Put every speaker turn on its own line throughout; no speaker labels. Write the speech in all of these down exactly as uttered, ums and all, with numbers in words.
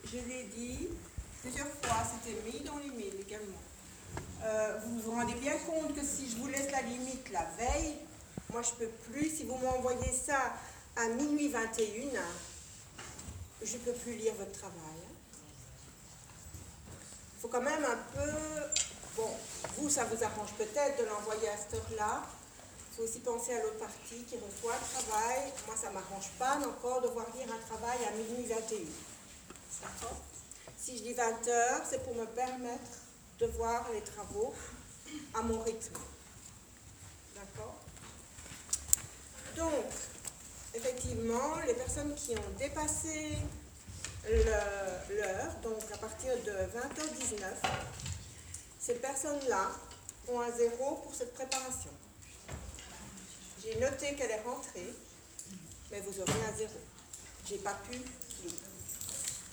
je l'ai dit plusieurs fois, c'était mis dans l'email également. Euh, vous vous rendez bien compte que si je vous laisse la limite la veille, moi je peux plus, si vous m'envoyez ça à minuit vingt et une, je ne peux plus lire votre travail. Il faut quand même un peu, bon, vous ça vous arrange peut-être de l'envoyer à cette heure-là. Il faut aussi penser à l'autre partie qui reçoit le travail. Moi ça ne m'arrange pas encore de voir lire un travail à minuit vingt et une. D'accord ? Si je dis vingt heures, c'est pour me permettre de voir les travaux à mon rythme. D'accord ? Donc, effectivement, les personnes qui ont dépassé l'heure, donc à partir de vingt heures dix-neuf, ces personnes-là ont un zéro pour cette préparation. J'ai noté qu'elle est rentrée, mais vous aurez un zéro. Je n'ai pas pu lire. D'accord ?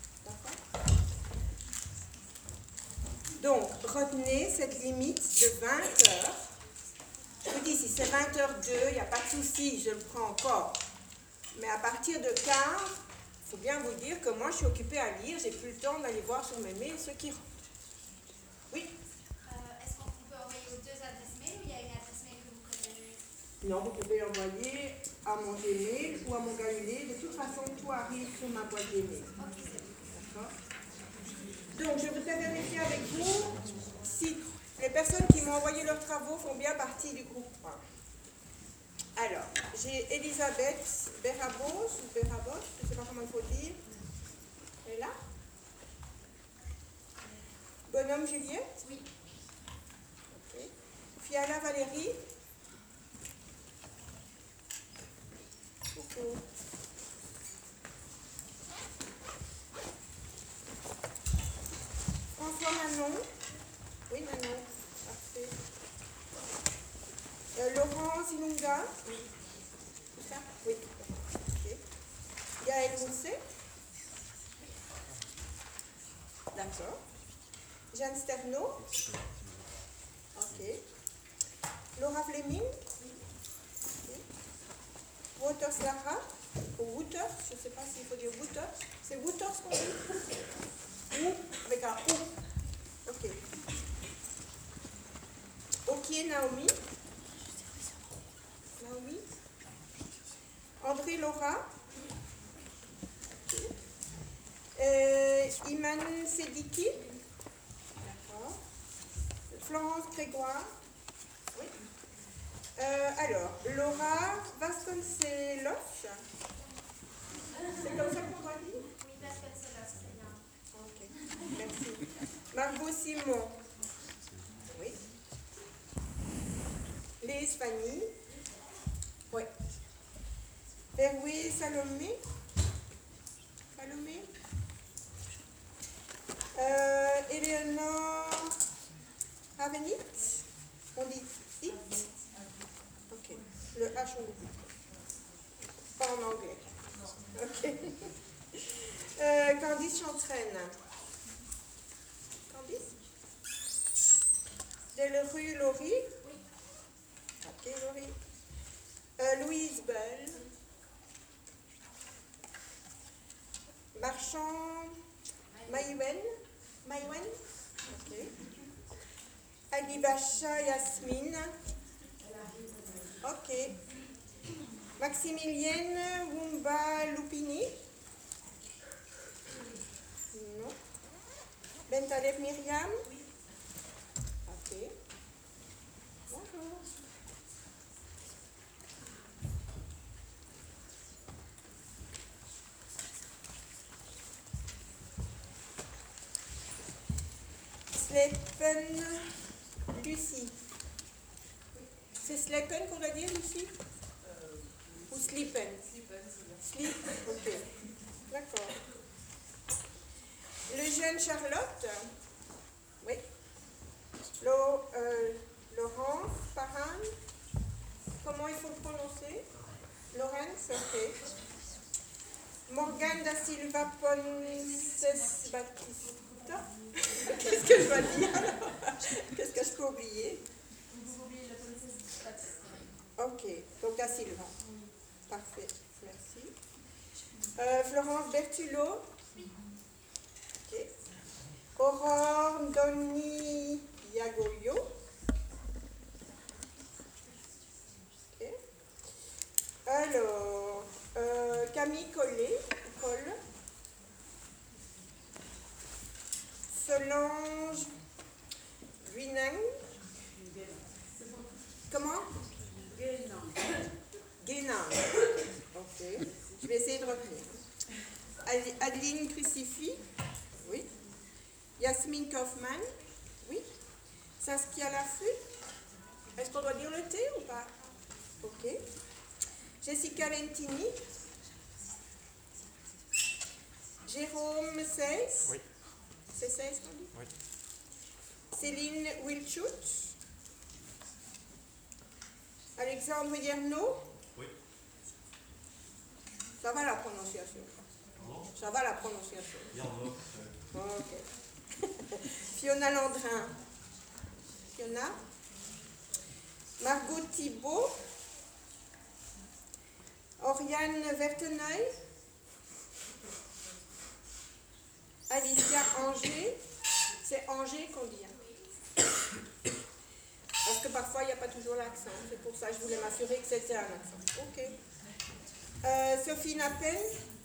Donc, retenez cette limite de vingt heures. Je vous dis, si c'est vingt heures deux, il n'y a pas de souci, je le prends encore. Mais à partir de quinze, il faut bien vous dire que moi, je suis occupée à lire, j'ai plus le temps d'aller voir sur mes mails ceux qui rentrent. Oui ?
euh, Est-ce qu'on peut envoyer aux deux adresses mail ou il y a une adresse mail que vous préférez?
Non, vous pouvez l'envoyer à mon Gmail ou à mon Galilée. De toute façon, tout arrive sur ma boîte Gmail.
Ok, c'est bon.
D'accord ? Donc, je voudrais vérifier avec vous si les personnes qui m'ont envoyé leurs travaux font bien partie du groupe un. Alors, j'ai Elisabeth Berabos, ou Berabos, je ne sais pas comment il faut dire. Elle est là ? Bonhomme Juliette ?
Oui.
Ok. Fiala Valérie ? Coucou. François Manon ? Oui, Manon. Parfait. Euh, Laurent Zilunga ? Oui. C'est ça ? Oui. Ok. Gaël Mousset ? D'accord. Jeanne Sterno ? Ok. Laura Fleming ? Oui. Wouters Lara ? Ou Wouters, je ne sais pas s'il faut dire Wouters. C'est Wouters qu'on dit ? Ou avec un O. Ok. Ok, Naomi. Naomi. André Laura. Okay. Euh, Iman Sediki. D'accord. Florence Grégoire. Oui. Euh, alors, Laura Vasconcelos. C'est comme ça qu'on va dire ?
Oui, parce que c'est là, c'est bien.
Ok, merci. Margot Simon. Oui. Lise Fanny. Oui. Erwin Salomé. Salomé. Euh, Eleonore Avenit. On dit it. Ok. Le H on dit pas en anglais. Ok. Euh, Candice Chantraine. Candice. Delerue Laurie.
Oui.
Ok, Laurie. Euh, Louise Bell. Marchand. Maïwen. Maïwen. Ok. Alibacha Yasmine. Ok. Maximilienne Wumba Lupini. Non. Bentaleb Myriam. Ok. Bonjour. Slepen Lucie. C'est Slepen qu'on va dire, Lucie ? Ou Slipen ? Slip, ok. D'accord. Le jeune Charlotte. Oui. Lo, euh, Laurence Parran. Comment il faut le prononcer ? Laurence, ok. Morgane da Silva Ponces Batista. Qu'est-ce que je dois dire alors ? Qu'est-ce que je peux oublier ?
Vous oubliez le Ponces Batista.
Ok, donc da Silva. Parfait, merci. Euh, Florence Bertulot. Doni Yagoyo. Ok. Alors, euh, Camille Collet, Cole. Solange Guinang. Comment? Guénin. Ok. Je vais essayer de revenir. Ad- Adeline Crucifix. Oui. Yasmine Kaufmann. Oui. Saskia Lafru. Est-ce qu'on doit dire le T ou pas? Ok. Jessica Lentini. Jérôme Seiss.
Oui.
C'est Seiss qu'on dit?
Oui.
Céline Wilchut. Alexandre Yerno.
Oui.
Ça va la prononciation?
Pardon?
Ça va la prononciation?
Yarno.
Ok. Fiona Landrin. Fiona. Margot Thibault. Oriane Verteneuil. Alicia Anger. C'est Anger qu'on dit. Hein. Parce que parfois il n'y a pas toujours l'accent. C'est pour ça que je voulais m'assurer que c'était un accent. Ok. Euh, Sophie Nappen.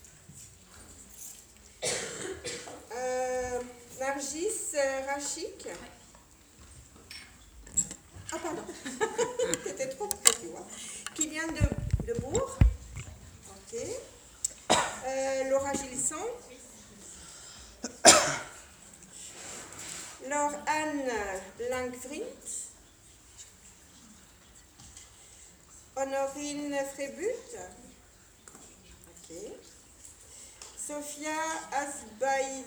Euh, Nargis Rachik. Ah, pardon. C'était trop près, tu vois. Qui vient de, de Bourg. Ok. Euh, Laura Gilson. Laure Anne Langvrint. Honorine Frébut. Ok. Sophia Asbaï.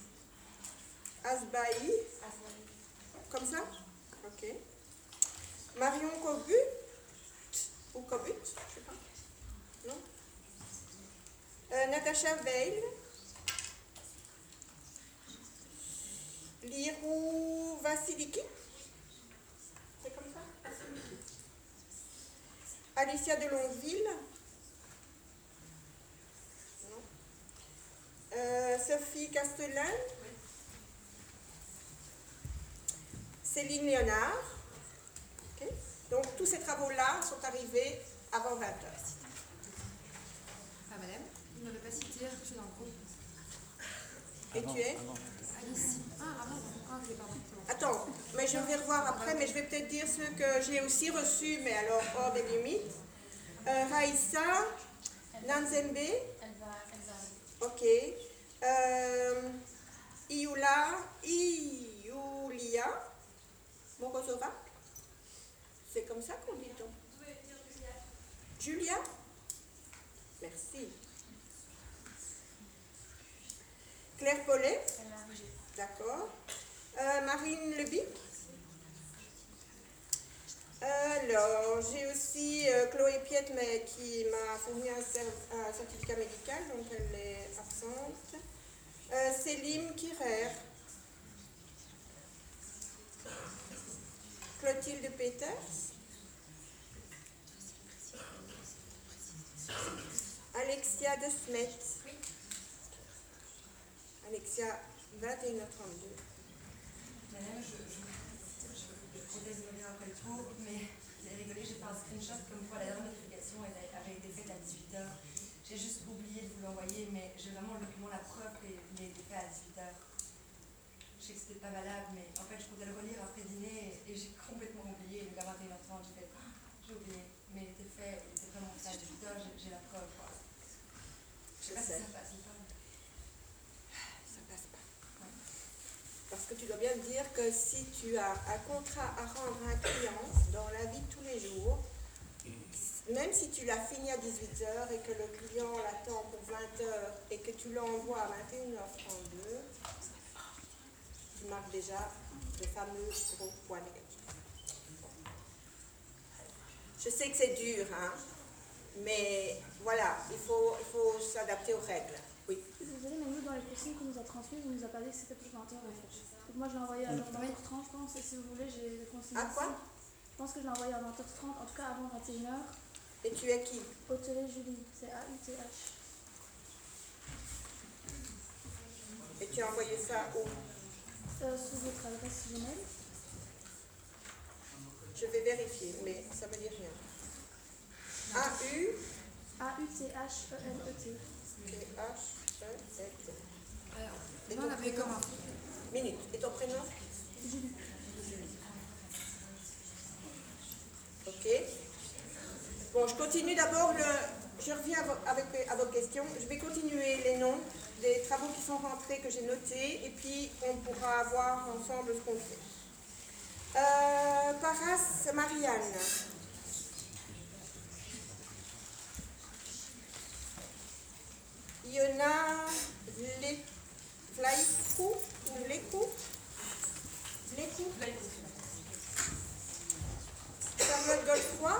Asbaï. Comme ça? Ok. Marion Cobut. Ou Cobut, je sais pas. Non? Euh, Natacha Veil. Lirou Vassiliki. C'est comme ça? Vassiliki. Alicia de Longueville. Non. Euh, Sophie Castellin. Oui. Céline Léonard. Okay. Donc tous ces travaux-là sont arrivés avant vingt heures.
Ah madame, vous ne m'avez pas cité, je suis dans le groupe.
Et
Avant,
tu es?
avant.
Alice. Ah, avant. Ah, ok, pardon. c'est bon.
Attends, mais je vais revoir après, mais je vais peut-être dire ceux que j'ai aussi reçus, mais alors hors des limites. Euh, Raïssa, Nanzembe,
Elle va, elle va arriver.
ok. Euh, Ioula, Ioulia, Morozova. C'est comme ça qu'on dit, donc.
Vous pouvez dire Julia.
Julia? Merci. Claire Paulet,
Elle va arriver.
d'accord. Euh, Marine Lebic. Alors, j'ai aussi euh, Chloé Piette, mais qui m'a fourni un, cer- un certificat médical, donc elle est absente. Euh, Céline Kirer. Clotilde Peters. Alexia de Smet. Alexia, vingt et une heures trente-deux.
Madame, je, je, je, je, je désolée après le cours, mais j'ai rigolé, j'ai fait un screenshot comme quoi la dernière notification elle avait été faite à dix-huit heures. J'ai juste oublié de vous l'envoyer, mais j'ai vraiment le document, la preuve qu'il a été fait à dix-huit heures. Je sais que c'était pas valable, mais en fait je comptais le relire après dîner et, et j'ai complètement oublié. Donc à vingt et une heures trente, j'ai fait, oh, j'ai oublié. Mais il était fait, il était vraiment fait à dix-huit heures, j'ai, j'ai la preuve. Quoi. Je sais pas si ça passe ou pas.
Ça passe pas. Parce que tu dois bien te dire que si tu as un contrat à rendre à un client dans la vie de tous les jours, même si tu l'as fini à dix-huit heures et que le client l'attend pour vingt heures et que tu l'envoies à vingt et une heures trente-deux, tu marques déjà le fameux gros point négatif. Je sais que c'est dur, hein, mais voilà, il faut, il faut s'adapter aux règles. Oui.
Désolée, mais nous, dans les consignes qu'on nous a transmises, on nous a pas dit que c'était pour vingt heures en fait. Donc moi, je l'ai envoyé à vingt heures trente, je pense, et si vous voulez, j'ai les consignes.
À quoi?
ici. Je pense que je l'ai envoyé à vingt heures trente, en tout cas avant vingt et une heures.
Et tu es qui?
Hôtelier Julie, c'est A U T H.
Et tu as envoyé ça où?
euh, sur votre adresse Gmail.
Je vais vérifier, mais ça ne me dit rien. A U
A U T H E L E T.
T H E L T.
Alors,
Et
nous,
ton
on avait
prénom?
comme un...
Minute. Et ton prénom?
Julie.
Ok. Bon, je continue d'abord le... Je reviens à vo- avec, à vos questions. Je vais continuer les noms des travaux qui sont rentrés que j'ai notés et puis on pourra voir ensemble ce qu'on fait. Euh, Paras Marianne. Iona Vle- Vlaikou ou Vlekou Vlekou Charlotte Godefroy.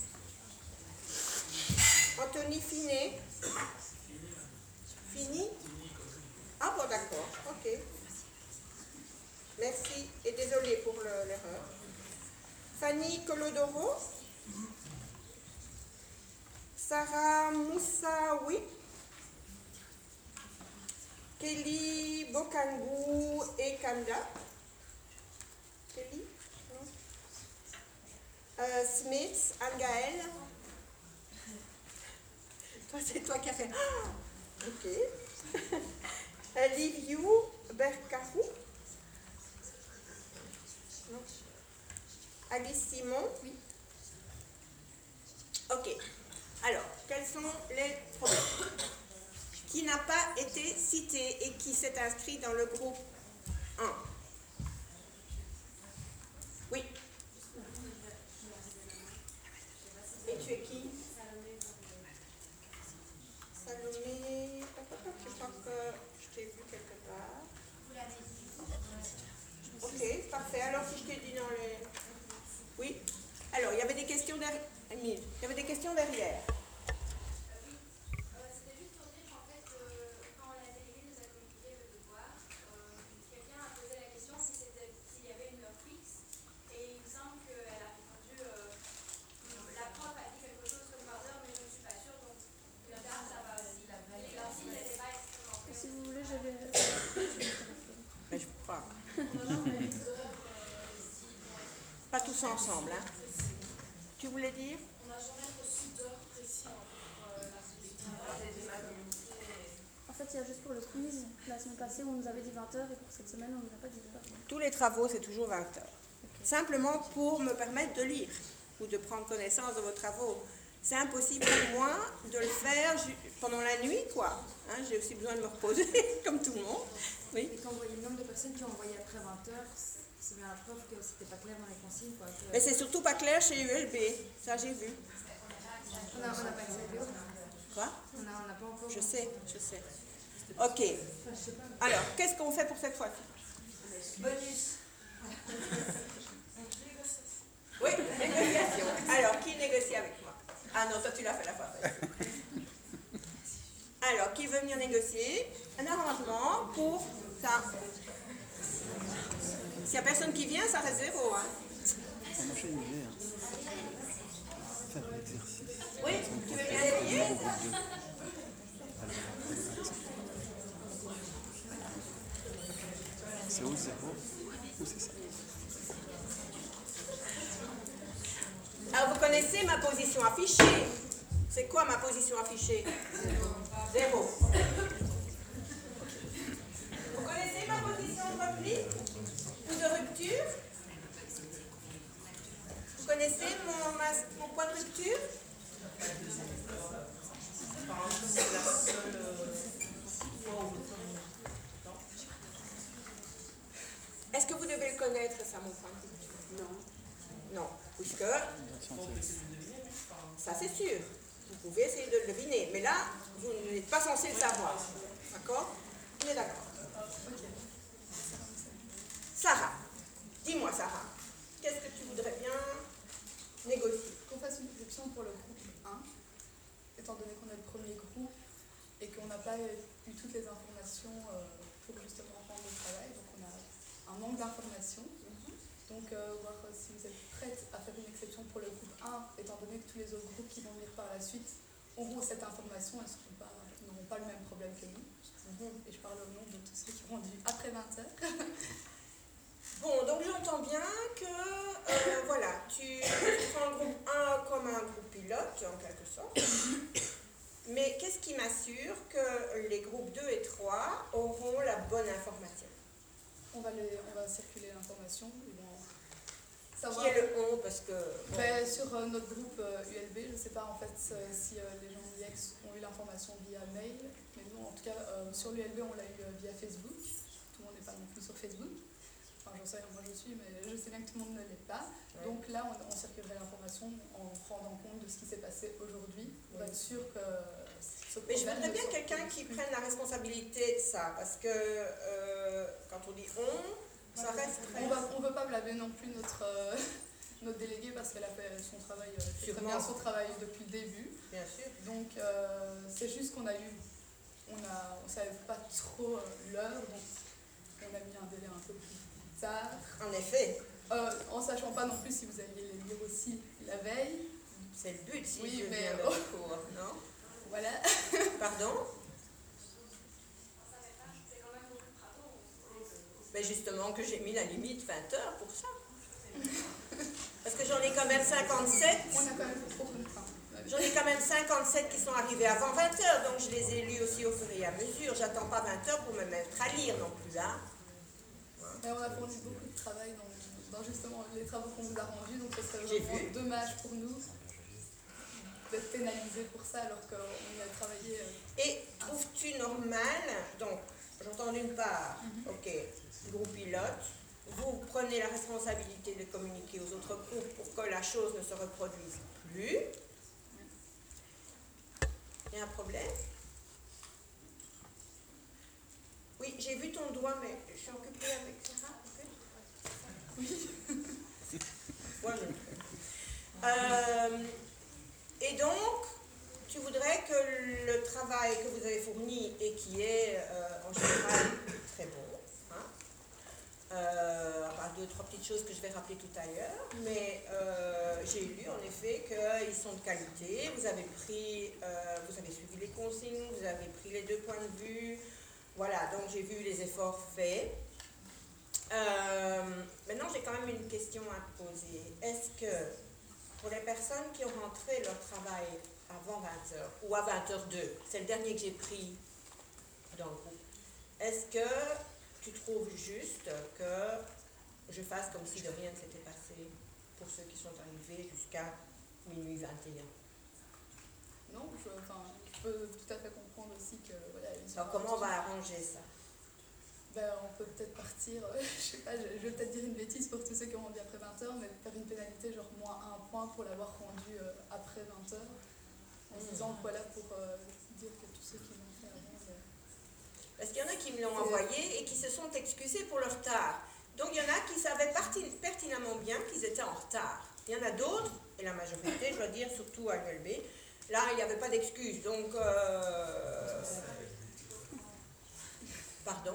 Anthony Finet. Fini. Ah bon, d'accord, ok. Merci et désolé pour le- l'erreur. Fanny Colodoro. Sarah Moussaoui. Kelly Bokangou et Kanda. Kelly non. Euh, Smith, Anne-Gaëlle. Toi, c'est toi qui as fait. Ah, ok. Euh, Liviu Berkarou. Non. Alice Simon.
Oui.
Ok. Alors, quels sont les problèmes? Qui n'a pas été cité et qui s'est inscrit dans le groupe un? Oui. Et tu es qui? Salomé. Je crois que je t'ai vu quelque part.
Vous l'avez dit.
Ok, parfait. Alors si je t'ai dit dans les... Oui. Alors, il y avait des questions derrière. Il y avait des questions derrière.
Euh, C'était juste pour dire qu'en fait, euh, quand la déléguée nous a communiqué le devoir, euh, quelqu'un a posé la question si c'était- s'il y avait une heure fixe. Et il me semble qu'elle a répondu euh, la prof a dit quelque chose comme vingt heures, mais je ne suis pas sûre. Donc, le tard, ça va aussi. Et aussi, il n'était pas extrêmement
Et
clair.
si vous voulez, je vais.
Mais je crois.
Non, non, mais.
Pas tous ensemble, hein. Tu voulais dire?
On n'a jamais reçu d'heure précise pour euh, la solution.
En fait, il y a juste pour le quiz. La semaine passée, on nous avait dit vingt heures et pour cette semaine, on nous a pas dit vingt heures.
Tous les travaux, c'est toujours vingt heures. Simplement pour me permettre de lire ou de prendre connaissance de vos travaux. C'est impossible pour moi de le faire ju- pendant la nuit, quoi. Hein, j'ai aussi besoin de me reposer, comme tout le monde. Oui.
Et quand vous voyez le nombre de personnes qui ont envoyé après vingt heures, c'est bien la preuve que c'était pas clair dans les consignes, quoi. que-
Mais c'est surtout pas clair chez U L B. Ça, j'ai vu.
On n'a on n'a pas accès à l'E O.
Quoi?
On n'a on n'a pas encore...
Je sais, je sais. Ok. Alors, qu'est-ce qu'on fait pour cette fois-ci?
Bonus.
Oui, négociation. Alors, qui négocie avec moi? Ah non, toi tu l'as fait la fois passée. Alors, qui veut venir négocier un arrangement pour ça? S'il n'y a personne qui vient, ça reste zéro. Hein.
On enchaîne une idée, hein. Faire l'exercice.
Oui, tu veux bien essayer?
C'est au zéro ou c'est ça?
Alors, vous connaissez ma position affichée. C'est quoi ma position affichée? Zéro. Vous connaissez ma position de repli ou de rupture? Vous connaissez mon, ma- mon point de rupture? Est-ce que vous devez le connaître, ça, mon point de rupture? Non. Non, puisque ça c'est sûr. Vous pouvez essayer de le deviner, mais là, vous n'êtes pas censé le savoir. D'accord? On est d'accord. Sarah, dis-moi Sarah, qu'est-ce que tu voudrais bien négocier?
Qu'on fasse une exception pour le groupe un, étant donné qu'on est le premier groupe et qu'on n'a pas eu toutes les informations euh, pour justement rendre le travail. Donc on a un manque d'informations. Donc euh, voir si vous êtes prête à faire une exception pour le groupe un, étant donné que tous les autres groupes qui vont venir par la suite auront cette information et seront pas- n'auront pas le même problème que nous. Et je parle au nom de tous ceux qui ont dû après vingt heures.
donc j'entends bien que, euh, voilà, tu, tu prends le groupe un comme un groupe pilote, en quelque sorte. Mais qu'est-ce qui m'assure que les groupes deux et trois auront la bonne information?
On va, les, on va circuler l'information. Ils vont
Qui
savoir.
est le on? Parce que... bon.
Ben, sur euh, notre groupe euh, U L B, je ne sais pas en fait euh, si euh, les gens d'I X ont eu l'information via mail, mais nous en tout cas euh, sur l'U L B on l'a eu euh, via Facebook. Tout le monde n'est pas non plus sur Facebook. Enfin j'en sais rien, moi je suis, mais je sais bien que tout le monde ne l'est pas.
Ouais.
Donc là on, on circulerait l'information en rendant compte de ce qui s'est passé aujourd'hui pour
Oui.
être sûr que ce
Mais je
problème
voudrais
ne
bien
se
quelqu'un
reproduise
qui
plus.
prenne la responsabilité de ça, parce que euh, quand on dit on, ça reste très...
On ne veut pas blâmer non plus notre, euh, notre déléguée parce qu'elle a fait son travail, euh, fait très
Sûrement.
bien son travail depuis le début.
Bien sûr.
Donc euh, c'est juste qu'on a eu, on a, on savait pas trop euh, l'heure, donc on a mis un délai un peu plus tard,
En effet,
euh, en sachant pas non plus si vous alliez les lire aussi la veille.
c'est le but si
Oui,
je
mais
viens de
oh.
cours, non?
Voilà.
Pardon?
Ça fait pas, c'est quand même beaucoup de travaux.
Mais justement que j'ai mis la limite vingt heures pour ça. Parce que j'en ai quand même cinquante-sept.
On a quand même trop de temps.
J'en ai quand même cinquante-sept qui sont arrivés avant vingt heures, donc je les ai lus aussi au fur et à mesure. J'attends pas vingt heures pour me mettre à lire non plus, hein.
Mais on a fourni beaucoup de travail dans, dans justement les travaux qu'on vous a rendus, donc ce serait
J'ai
vraiment
vu.
dommage pour nous d'être pénalisés pour ça alors qu'on y a travaillé. euh,
Et trouves-tu normal, donc j'entends d'une part, ok, groupe pilote, vous prenez la responsabilité de communiquer aux autres groupes pour que la chose ne se reproduise plus. Il y a un problème? Oui, j'ai vu ton doigt, mais je suis occupée avec Sarah. Oui. Moi, je le fais. Euh, et donc, tu voudrais que le travail que vous avez fourni et qui est euh, en général très bon, hein, euh, à part deux, trois petites choses que je vais rappeler tout à l'heure, mais euh, j'ai lu en effet qu'ils sont de qualité, vous avez pris, euh, vous avez suivi les consignes, vous avez pris les deux points de vue, voilà, donc j'ai vu les efforts faits. Euh, maintenant, j'ai quand même une question à te poser. Est-ce que pour les personnes qui ont rentré leur travail avant vingt heures ou à vingt heures deux, c'est le dernier que j'ai pris dans le groupe, est-ce que tu trouves juste que je fasse comme si de rien ne s'était passé pour ceux qui sont arrivés jusqu'à minuit vingt et un?
Non, je, enfin, je peux tout à fait comprendre aussi que voilà. ils sont
Alors comment on
partis.
va arranger ça?
Ben, on peut peut-être partir, euh, je sais pas, je, je vais peut-être dire une bêtise pour tous ceux qui ont rendu après vingt heures, mais faire une pénalité genre moins un point pour l'avoir rendu euh, après vingt heures, en se
Mmh.
disant voilà pour euh, dire que tous ceux qui l'ont fait avant. ben,
Parce qu'il y en a qui me l'ont
C'est-
envoyé et qui se sont excusés pour leur retard. Donc il y en a qui savaient parti- pertinemment bien qu'ils étaient en retard. Il y en a d'autres, et la majorité, je dois dire, surtout à l'U L B, là il n'y avait pas d'excuses. Donc, euh... pardon.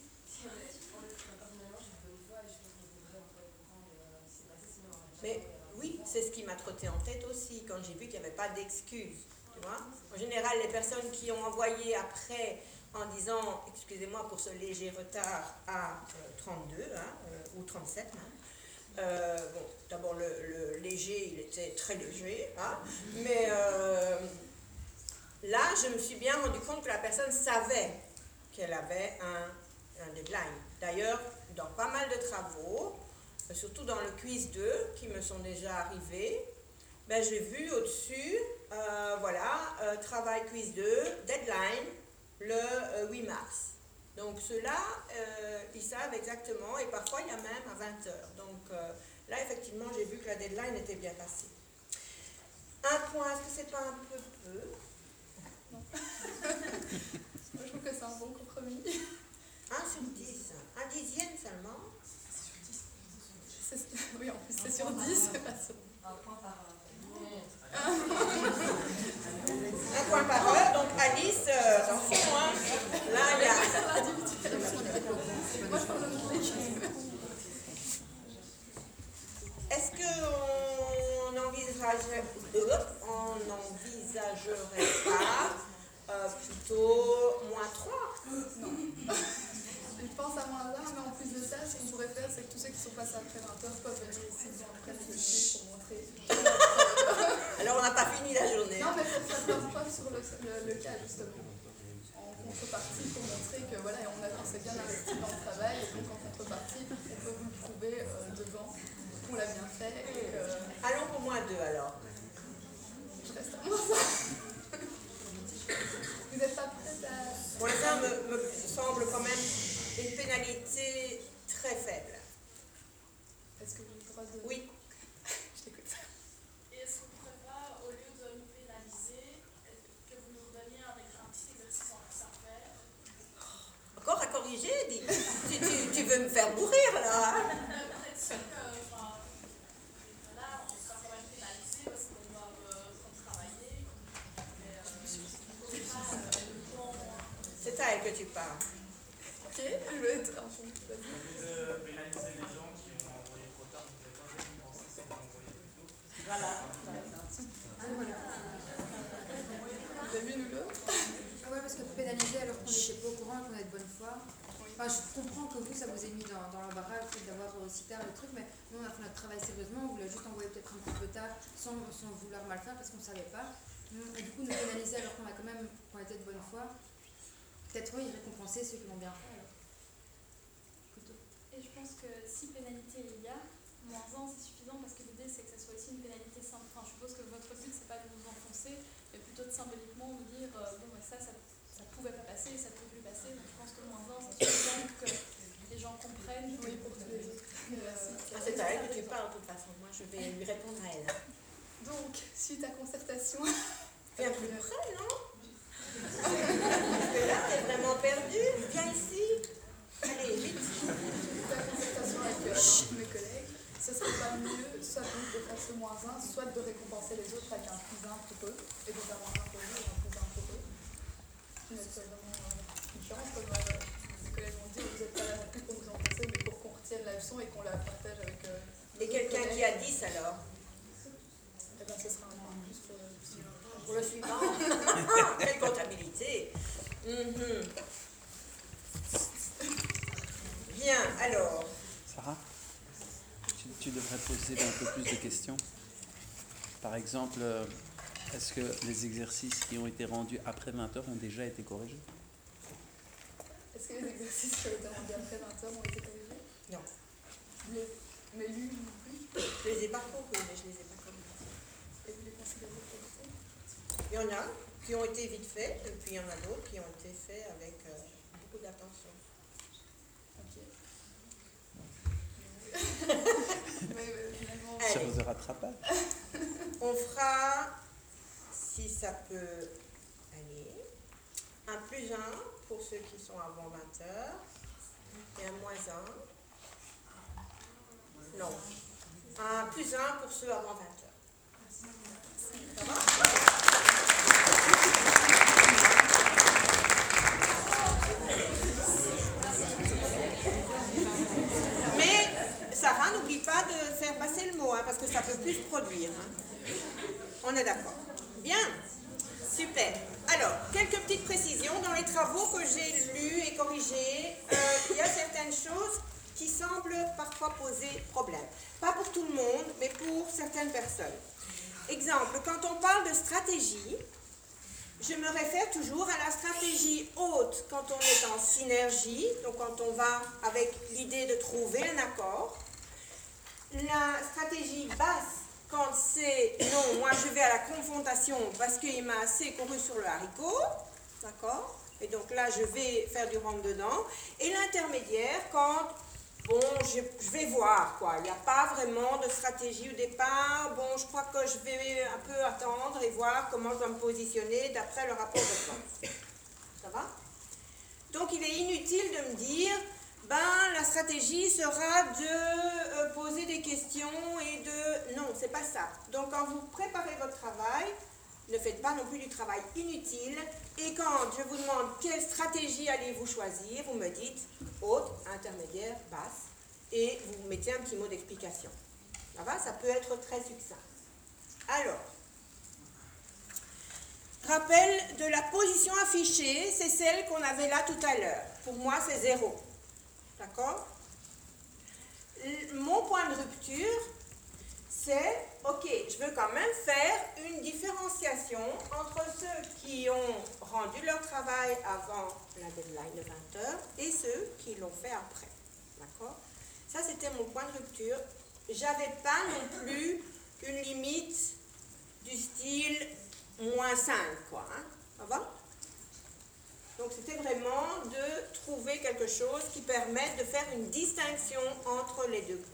Mais oui, c'est ce qui m'a trotté en tête aussi, quand j'ai vu qu'il n'y avait pas d'excuses. Tu vois? En général, les personnes qui ont envoyé après en disant « excusez-moi pour ce léger retard à euh, trente-deux hein, euh, ou trente-sept même. Euh, bon, d'abord, le, le léger, il était très léger, hein, mais euh, là, je me suis bien rendu compte que la personne savait qu'elle avait un, un deadline. D'ailleurs, dans pas mal de travaux, surtout dans le quiz deux qui me sont déjà arrivés, ben, j'ai vu au-dessus, euh, voilà, euh, travail quiz deux, deadline, le euh, huit mars. Donc ceux-là, euh, ils savent exactement, et parfois il y a même à vingt heures. Donc euh, là, effectivement, j'ai vu que la deadline était bien passée. Un point, est-ce que c'est pas un peu peu?
Moi, je trouve que c'est un bon compromis.
un sur dix, un dixième seulement.
C'est- Oui, en plus c'est sur dix, c'est pas sur
Un point par heure.
Un point par heure, donc Alice, euh, attention, hein. Là, il y a...
Moi, je parle de mon équipe.
Est-ce qu'on envisagerait, euh, on n'envisagerait pas euh, plutôt moins trois?
Non. Je pense à moins un, mais en plus de ça, ce qu'on pourrait faire, c'est que tous ceux qui sont passés après vingt heures peuvent venir ici devant après le dossier pour montrer.
Alors on n'a pas fini la journée.
Non, mais pour faire leur preuve sur le, le, le cas, justement. En contrepartie, pour montrer que voilà, on, a, on s'est bien investi dans le travail, et donc en contrepartie, on peut vous le prouver euh, devant qu'on l'a bien fait. Et que,
Allons pour moins deux alors.
je reste à moins ça. Vous n'êtes pas prête à...
Bon, ça me, me semble quand même une pénalité très faible.
Est-ce que vous avez le droit de...
Oui.
Je t'écoute.
Et est-ce qu'on ne pourrait pas, au lieu de nous pénaliser, que vous nous donniez un, un petit exercice en plus à faire?
Encore à corriger, dis. tu, tu, tu veux me faire mourir là, hein?
Peut-être sûr que, enfin, là, on sera quand même pénalisé parce qu'on doit euh, travailler. Mais euh, c'est pas euh, le bon.
C'est à elle que tu parles.
Ok, je vais être un peu...
De pénaliser les gens qui ont envoyé trop tard, vous n'avez pas récompensé ceux qui ont envoyé plus tôt.
Voilà.
Vous avez vu, nous deux?
Ah ouais, parce que pénaliser alors qu'on n'était pas au courant et qu'on est de bonne foi. Enfin, je comprends que vous, ça vous ait mis dans, dans l'embarras le fait d'avoir aussi tard le truc, mais nous, on a fait notre travail sérieusement, on voulait juste envoyer peut-être un petit peu tard sans, sans vouloir mal faire parce qu'on ne savait pas. Et du coup, nous pénaliser alors qu'on a quand même qu'on était de bonne foi, peut-être oui, récompenser ceux qui l'ont bien fait. Alors. Plutôt.
Et je pense que si pénalité il y a, moins un c'est suffisant parce que l'idée c'est que ça soit aussi une pénalité simple. Enfin, je suppose que votre but c'est pas de nous enfoncer, mais plutôt de symboliquement nous dire euh, bon, bah, ça, ça, ça pouvait pas passer, ça peut plus passer. Donc je pense que moins un c'est suffisant pour que les gens comprennent.
Oui, pour tous les autres. Merci.
Ah, c'est à elle que tu parles de toute façon. Moi je vais lui répondre à elle.
Donc, suite à concertation...
Viens plus près, non? Parce que là, t'es vraiment perdu. Viens ici. Allez, vite.
Suite à concertation avec euh, mes collègues, ce serait pas mieux soit donc de faire ce moins un, soit de récompenser les autres avec un plus un pour eux, et donc un moins un pour eux et un plus un pour eux. Mais c'est vraiment euh, une chance, comme euh, mes collègues m'ont dit, vous n'êtes pas là non plus pour nous enfoncer, mais pour qu'on retienne la leçon et qu'on la partage avec euh,
Et quelqu'un qui a dix alors?
Eh bien, ce sera un moins plus pour, euh,
Pour le suivant. Quelle comptabilité. Mm-hmm. Bien, alors.
Sarah, tu, tu devrais poser un peu plus de questions. Par exemple, euh, est-ce que les exercices qui ont été rendus après vingt heures ont déjà été corrigés?
Est-ce que les exercices qui ont été rendus après vingt heures ont été corrigés?
Non.
Les, mais lus non plus?
Je les ai pas corrigés, mais je les ai pas corrigés.
Et vous les considérez comme ça?
Il y en a qui ont été vite faits, et puis il y en a d'autres qui ont été faits avec euh, beaucoup d'attention.
Ok. Mais, mais finalement...
Allez.
Sur le rattrapage.
On fera, si ça peut aller, un plus un pour ceux qui sont avant vingt heures et un moins un. Non. Un plus un pour ceux avant vingt heures. Ça va? Mais Sarah, n'oublie pas de faire passer le mot, hein, parce que ça peut plus se produire. Hein. On est d'accord. Bien. Super. Alors, quelques petites précisions. Dans les travaux que j'ai lus et corrigés, euh, il y a certaines choses qui semblent parfois poser problème. Pas pour tout le monde, mais pour certaines personnes. Exemple, quand on parle de stratégie, je me réfère toujours à la stratégie haute quand on est en synergie, donc quand on va avec l'idée de trouver un accord. La stratégie basse, quand c'est non, moi je vais à la confrontation parce qu'il m'a assez couru sur le haricot, d'accord? Et donc là je vais faire du rentre-dedans. Et l'intermédiaire, quand bon, je, je vais voir, quoi. Il n'y a pas vraiment de stratégie au départ. Bon, je crois que je vais un peu attendre et voir comment je dois me positionner d'après le rapport de force. Ça va? Donc, il est inutile de me dire, ben, la stratégie sera de euh, poser des questions et de... Non, c'est pas ça. Donc, quand vous préparez votre travail, ne faites pas non plus du travail inutile. Et quand je vous demande quelle stratégie allez-vous choisir, vous me dites haute, intermédiaire, basse, et vous mettez un petit mot d'explication. Ça va? Ça peut être très succinct. Alors, rappel de la position affichée, c'est celle qu'on avait là tout à l'heure. Pour moi, c'est zéro. D'accord? l- mon point de rupture, c'est, ok, je veux quand même faire une différenciation entre ceux qui ont rendu leur travail avant la deadline de vingt heures et ceux qui l'ont fait après. D'accord? Ça, c'était mon point de rupture. J'avais pas non plus une limite du style moins cinq, quoi. Hein? Ça va? Donc, c'était vraiment de trouver quelque chose qui permette de faire une distinction entre les deux groupes.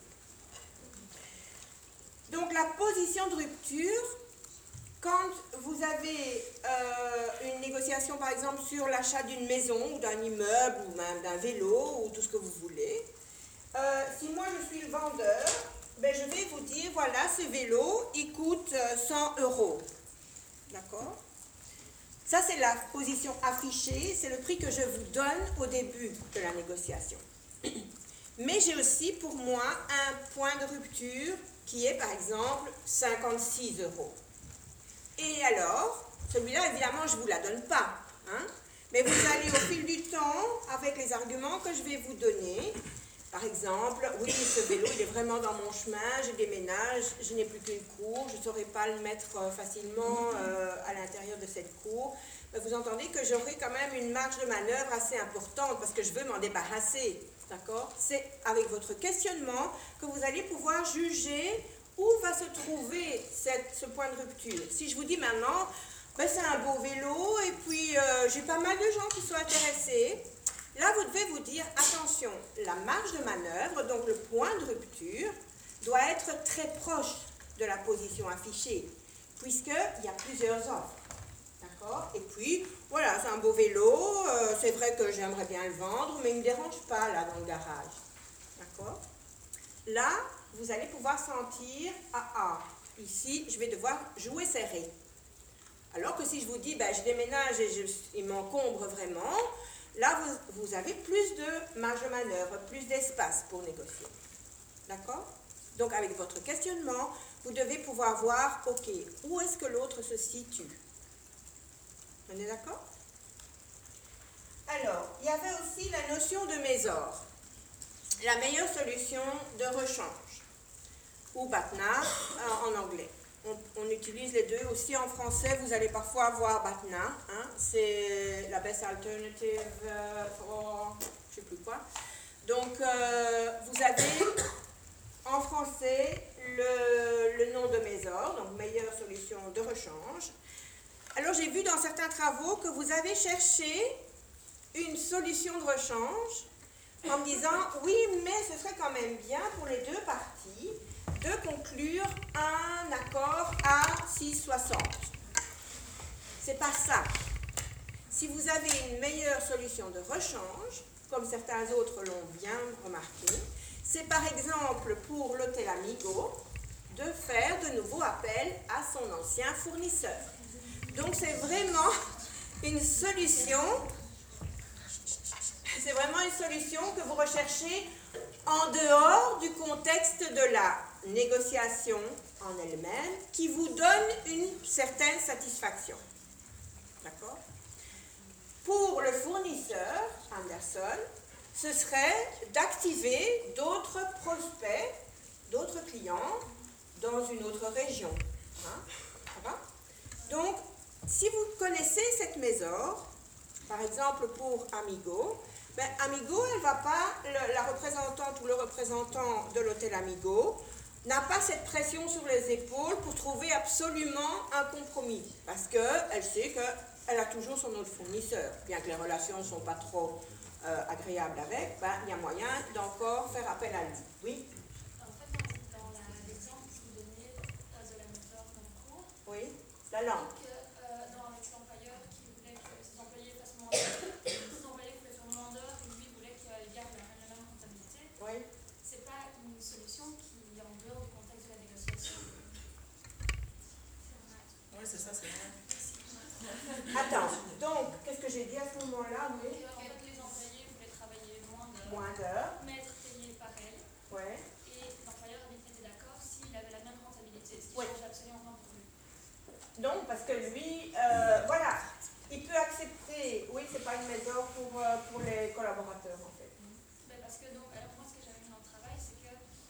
Donc, la position de rupture, quand vous avez euh, une négociation, par exemple, sur l'achat d'une maison ou d'un immeuble ou même d'un vélo ou tout ce que vous voulez, euh, si moi je suis le vendeur, ben, je vais vous dire, voilà, ce vélo, il coûte cent euros. D'accord? Ça, c'est la position affichée, c'est le prix que je vous donne au début de la négociation. Mais j'ai aussi pour moi un point de rupture qui est par exemple cinquante-six euros. Et alors, celui-là, évidemment, je ne vous la donne pas. Hein, mais vous allez au fil du temps, avec les arguments que je vais vous donner, par exemple, oui, ce vélo, il est vraiment dans mon chemin, je déménage, je n'ai plus qu'une cour, je ne saurais pas le mettre facilement euh, à l'intérieur de cette cour. Mais vous entendez que j'aurai quand même une marge de manœuvre assez importante parce que je veux m'en débarrasser. D'accord? C'est avec votre questionnement que vous allez pouvoir juger où va se trouver cette, ce point de rupture. Si je vous dis maintenant, ben, c'est un beau vélo et puis euh, j'ai pas mal de gens qui sont intéressés, là, vous devez vous dire, attention, la marge de manœuvre, donc le point de rupture, doit être très proche de la position affichée, puisqu'il y a plusieurs offres. D'accord? Et puis, voilà, c'est un beau vélo, euh, c'est vrai que j'aimerais bien le vendre, mais il ne me dérange pas, là, dans le garage. D'accord? Là, vous allez pouvoir sentir, ah ah, ici, je vais devoir jouer serré. Alors que si je vous dis, ben, je déménage et je, il m'encombre vraiment, là, vous, vous avez plus de marge de manœuvre, plus d'espace pour négocier. D'accord? Donc, avec votre questionnement, vous devez pouvoir voir, ok, où est-ce que l'autre se situe? On est d'accord? Alors, il y avait aussi la notion de mésor. La meilleure solution de rechange, ou BATNA euh, en anglais. On, on utilise les deux aussi en français, vous allez parfois avoir BATNA, hein, c'est la best alternative euh, for, je ne sais plus quoi. Donc, euh, vous avez en français le, le nom de mésor, donc meilleure solution de rechange. Alors, j'ai vu dans certains travaux que vous avez cherché une solution de rechange en me disant, oui, mais ce serait quand même bien pour les deux parties de conclure un accord à six soixante. C'est pas ça. Si vous avez une meilleure solution de rechange, comme certains autres l'ont bien remarqué, c'est par exemple pour l'hôtel Amigo de faire de nouveau appel à son ancien fournisseur. Donc c'est vraiment une solution, c'est vraiment une solution que vous recherchez en dehors du contexte de la négociation en elle-même, qui vous donne une certaine satisfaction. D'accord? Pour le fournisseur, Anderson, ce serait d'activer d'autres prospects, d'autres clients dans une autre région. Hein? Ça va? Donc, si vous connaissez cette mésor, par exemple pour Amigo, ben Amigo, elle va pas, le, la représentante ou le représentant de l'hôtel Amigo n'a pas cette pression sur les épaules pour trouver absolument un compromis, parce qu'elle sait qu'elle a toujours son autre fournisseur, bien que les relations ne sont pas trop euh, agréables avec, ben, il y a moyen d'encore faire appel à lui. Oui?
En fait, dans l'exemple que vous donniez de la méthode en cours,
Oui? La langue.
donc, euh, dans avec l'employeur qui voulait que ses employés fassent moins d'heures, ses employés voulaient faire moins d'heures et lui voulait qu'il garde la même comptabilité.
Oui?
C'est pas une solution qui est en dehors du contexte de la négociation.
Oui, c'est ça, c'est vrai.
Attends, donc, qu'est-ce que j'ai dit à ce moment-là? Oui?
Et, en fait, les employés voulaient travailler moins d'heures,
Moins d'heures.
mais être payés par elle.
Ouais.
Et l'employeur était d'accord s'il avait la même rentabilité, ce qui
Oui.
change absolument rien pour lui.
Donc, parce que lui, euh, voilà, il peut accepter, oui, c'est pas une mésor pour, euh, pour les collaborateurs, en fait.
Ben, parce que donc, alors moi, ce que j'avais mis dans le travail, c'est que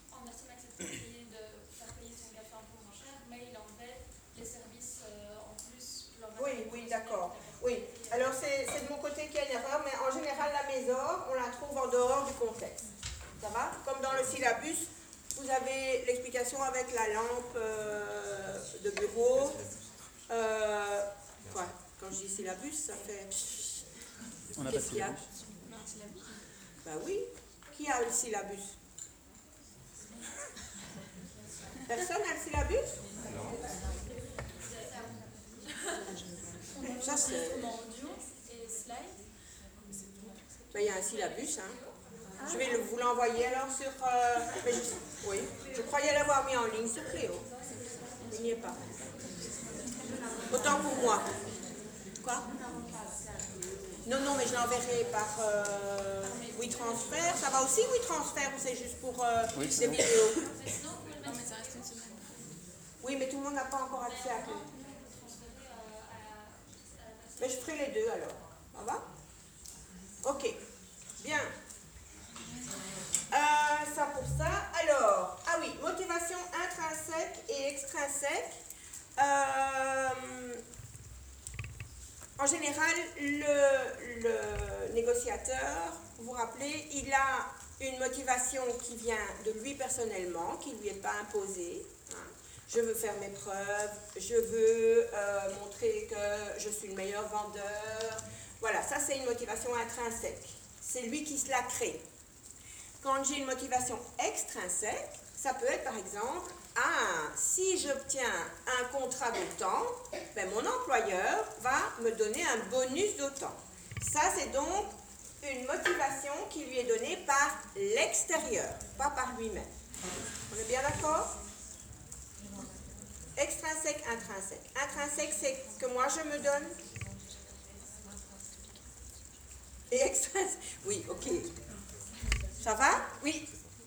hors du contexte. Ça va? Comme dans le syllabus, vous avez l'explication avec la lampe euh, de bureau. Euh, quoi? Quand je dis syllabus, ça fait...
On n'a pas de
Qu'est-ce qu'il y a?
syllabus.
Ben oui. Qui a le syllabus? Personne n'a le syllabus? Ça, c'est...
En audio et les slides.
Ben, il y a un syllabus, hein. Je vais le- vous l'envoyer alors sur... euh, mais je- oui, je croyais l'avoir mis en ligne sur Cléo. Il n'y est pas. Autant pour moi. Quoi? Non, non, mais je l'enverrai par euh, WeTransfer. Ça va aussi WeTransfer ou c'est juste pour euh,
Oui,
des
c'est bon.
vidéos?
Non, mais ça reste une semaine.
Oui, mais tout le monde n'a pas encore accès à Cléo. Mais je ferai les deux alors. Ça va? Ok. Bien. Euh, ça pour ça. Alors, ah oui, motivation intrinsèque et extrinsèque. Euh, en général, le, le négociateur, vous vous rappelez, il a une motivation qui vient de lui personnellement, qui ne lui est pas imposée. Hein. Je veux faire mes preuves, je veux euh, montrer que je suis le meilleur vendeur. Voilà, ça c'est une motivation intrinsèque. C'est lui qui se la crée. Quand j'ai une motivation extrinsèque, ça peut être par exemple, ah, si j'obtiens un contrat d'autant, ben mon employeur va me donner un bonus d'autant. Ça c'est donc une motivation qui lui est donnée par l'extérieur, pas par lui-même. On est bien d'accord? Extrinsèque, intrinsèque. Intrinsèque, c'est que moi je me donne. Et extrinsèque, oui, ok. Ça va? Oui.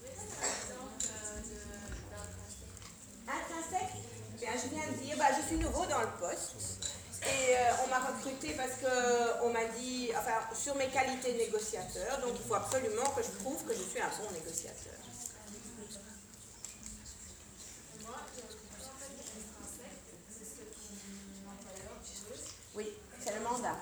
Intrinsèque, bien, je viens de dire, bah, je suis nouveau dans le poste. Et euh, on m'a recruté parce qu'on m'a dit, enfin, sur mes qualités de négociateur, donc il faut absolument que je prouve que je suis un bon négociateur. Oui, c'est le mandat.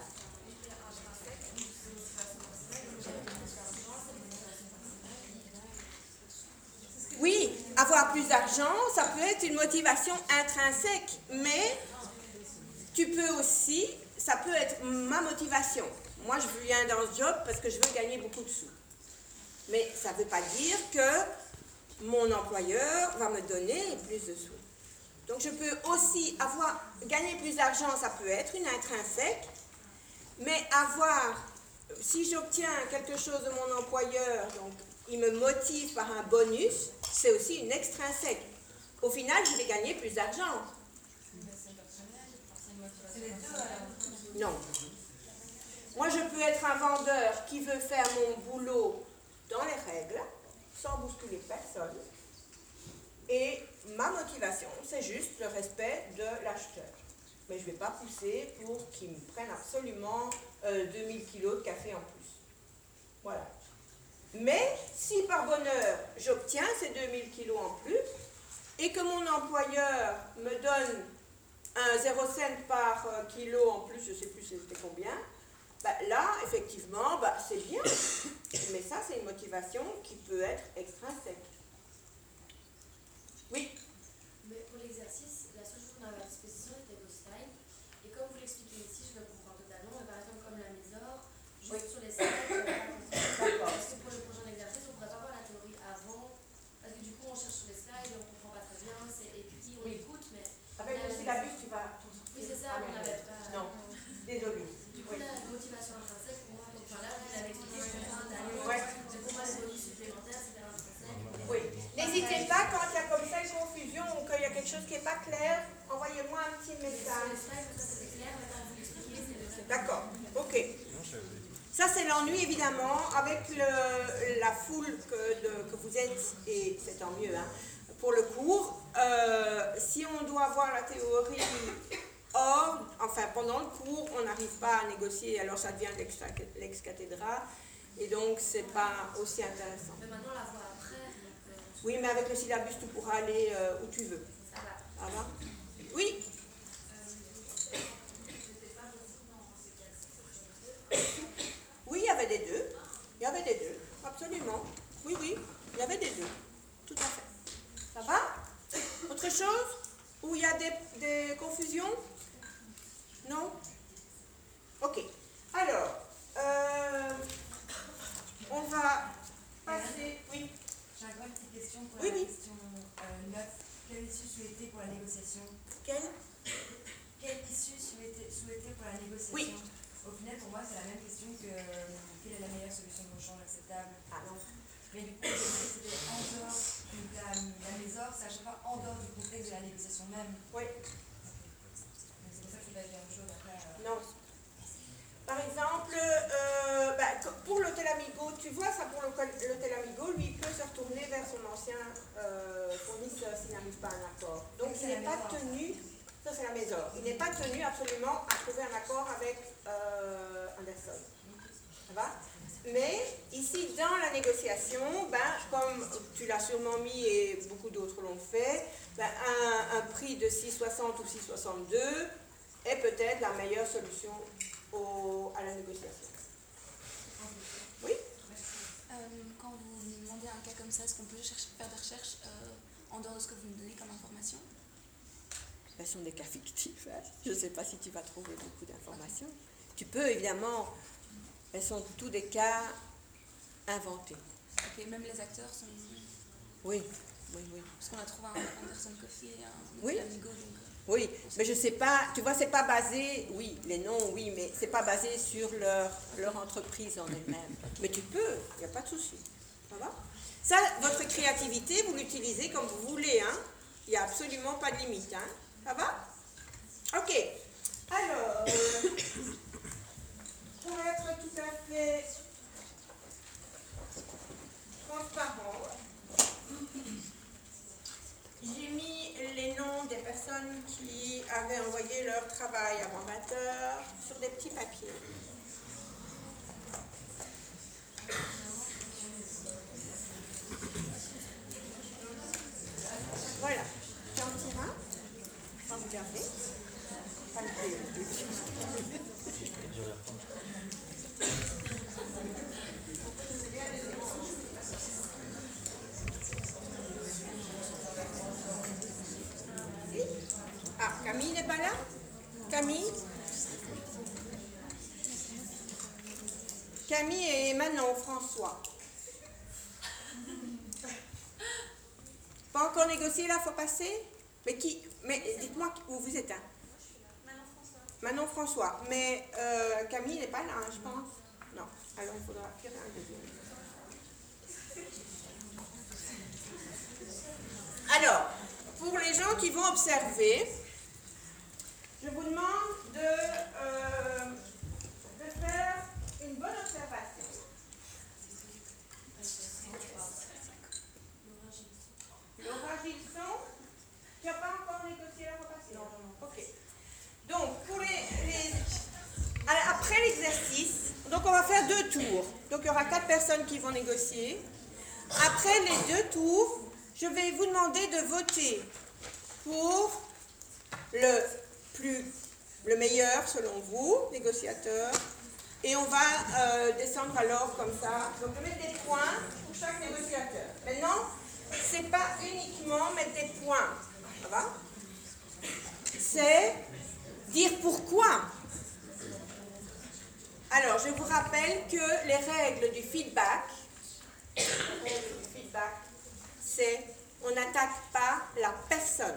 Oui, avoir plus d'argent, ça peut être une motivation intrinsèque, mais tu peux aussi, ça peut être ma motivation. Moi, je viens dans ce job parce que je veux gagner beaucoup de sous. Mais ça ne veut pas dire que mon employeur va me donner plus de sous. Donc, je peux aussi avoir, gagner plus d'argent, ça peut être une intrinsèque, mais avoir, si j'obtiens quelque chose de mon employeur, donc il me motive par un bonus, c'est aussi une extrinsèque. Au final, je vais gagner plus d'argent. Non. Moi, je peux être un vendeur qui veut faire mon boulot dans les règles, sans bousculer personne. Et ma motivation, c'est juste le respect de l'acheteur. Mais je ne vais pas pousser pour qu'il me prenne absolument euh, deux mille kilos de café en plus. Voilà. Mais si par bonheur, j'obtiens ces deux mille kilos en plus, et que mon employeur me donne un zéro cent par euh, kilo en plus, je ne sais plus c'était combien, bah, là, effectivement, bah, c'est bien. Mais ça, c'est une motivation qui peut être extrinsèque. Oui.
Mais pour l'exercice, la seule chose qu'on avait à disposition était vos slides. Et comme vous l'expliquez ici, je le comprends totalement. Mais par exemple, comme la Mésor, juste
Oui.
sur les slides, on va
D'accord.
Parce que pour le prochain exercice, on ne pourrait pas voir la théorie avant. Parce que du coup, on cherche sur les slides et on ne comprend pas très bien. Et puis, on
Oui.
écoute, mais.
Avec le syllabus, tu vas t'en sortir.
Oui, c'est ça, on n'avait pas.
Non, désolé.
Du coup,
Oui.
la motivation intrinsèque, pour moi, donc, enfin, là, vous l'avez expliqué, je comprends d'aller.
Ouais.
Mais pour moi, les bonus supplémentaires, c'était intrinsèque.
Oui. N'hésitez pas, quand il y a comme ça une confusion ou qu'il y a quelque chose qui n'est pas clair, envoyez-moi un petit
Sur les
message.
slides, ça c'était clair, mais quand vous l'expliquez, c'est le.
D'accord, ok. Ça, c'est l'ennui, évidemment, avec le, la foule que, de, que vous êtes, et c'est tant mieux, hein, pour le cours. Euh, si on doit voir la théorie hors, enfin, pendant le cours, on n'arrive pas à négocier, alors ça devient l'ex cathedra, et donc, c'est pas aussi intéressant.
Mais maintenant, la voix après. donc, euh,
Oui, mais avec le syllabus, tu pourras aller euh, où tu veux.
Ça va.
Ça va? Oui? Oui, il y avait des deux. Il y avait des deux. absolument. Oui, oui, il y avait des deux. Tout à fait. Ça va? Autre chose? Où il y a des, des confusions? Non? Ok. Alors, euh, on va passer... Oui.
J'ai encore une petite question pour
Oui,
la
oui.
question euh, neuf. Quelle issue souhaitée pour la négociation?
Quelle?
Quelle issue souhaitée, souhaitée pour la négociation?
Oui.
Au final, pour moi, c'est la même question que euh, quelle est la meilleure solution de change acceptable?
Ah non.
Mais du coup, c'était en dehors, donc la, la mésor, c'est à chaque fois en dehors du contexte de la négociation même.
Oui.
Donc c'est pour ça que c'est pas la même chose après. Euh...
Non. Par exemple, euh, bah, pour l'hôtel Amigo, tu vois ça pour l'hôtel Amigo, lui il peut se retourner vers son ancien euh, fournisseur s'il n'arrive pas à un accord. Donc il n'est pas tenu, ça c'est la mésor, il n'est pas tenu absolument à trouver un accord avec euh, Anderson. Ça va? Mais ici dans la négociation, ben, comme tu l'as sûrement mis et beaucoup d'autres l'ont fait, ben, un, un prix de six soixante ou six soixante-deux est peut-être la meilleure solution au, à la négociation. Oui?
Euh, quand vous nous demandez un cas comme ça, est-ce qu'on peut chercher, faire des recherches euh, en dehors de ce que vous nous donnez comme information?
Ce sont des cas fictifs. Hein. Je ne sais pas si tu vas trouver beaucoup d'informations. Tu peux évidemment, elles sont tous des cas inventés.
Ok, même les acteurs sont...
Oui, oui, oui.
Parce qu'on a trouvé un Anderson Coffee et un
Oui.
Amigo, donc...
Oui, mais je ne sais pas, tu vois, c'est pas basé, oui, les noms, oui, mais c'est pas basé sur leur, leur entreprise en elle-même. Mais tu peux, il n'y a pas de souci. Ça va? Ça, votre créativité, vous l'utilisez comme vous voulez, hein. Il n'y a absolument pas de limite, hein. Ça va? Ok. Alors, euh, pour être tout à fait transparent, j'ai mis les noms des personnes qui avaient envoyé leur travail avant vingt heures sur des petits papiers. Voilà. Tu en tires un? Sans vous garder. Pas le Ah, Camille n'est pas là? Camille? Camille et Manon François. Pas encore négocié là, faut passer? Mais qui? Mais dites-moi où vous êtes. Hein?
Manon François.
Manon François. Mais euh, Camille n'est pas là, hein, je pense. Non. Alors il faudra qu'il y ait un deuxième. Alors, pour les gens qui vont observer, je vous demande de, euh, de faire une bonne observation. Laura Gilson, tu n'as pas encore négocié la rotation? Non, non. Ok. Donc, pour les, les... après l'exercice, donc on va faire deux tours. Donc, il y aura quatre personnes qui vont négocier. Après les deux tours, je vais vous demander de voter pour le plus, le meilleur selon vous, négociateur, et on va euh, descendre alors comme ça. Donc je vais mettre des points pour chaque négociateur. Maintenant, c'est pas uniquement mettre des points, ça va? C'est dire pourquoi. Alors, je vous rappelle que les règles du feedback, les règles du feedback, c'est on n'attaque pas la personne.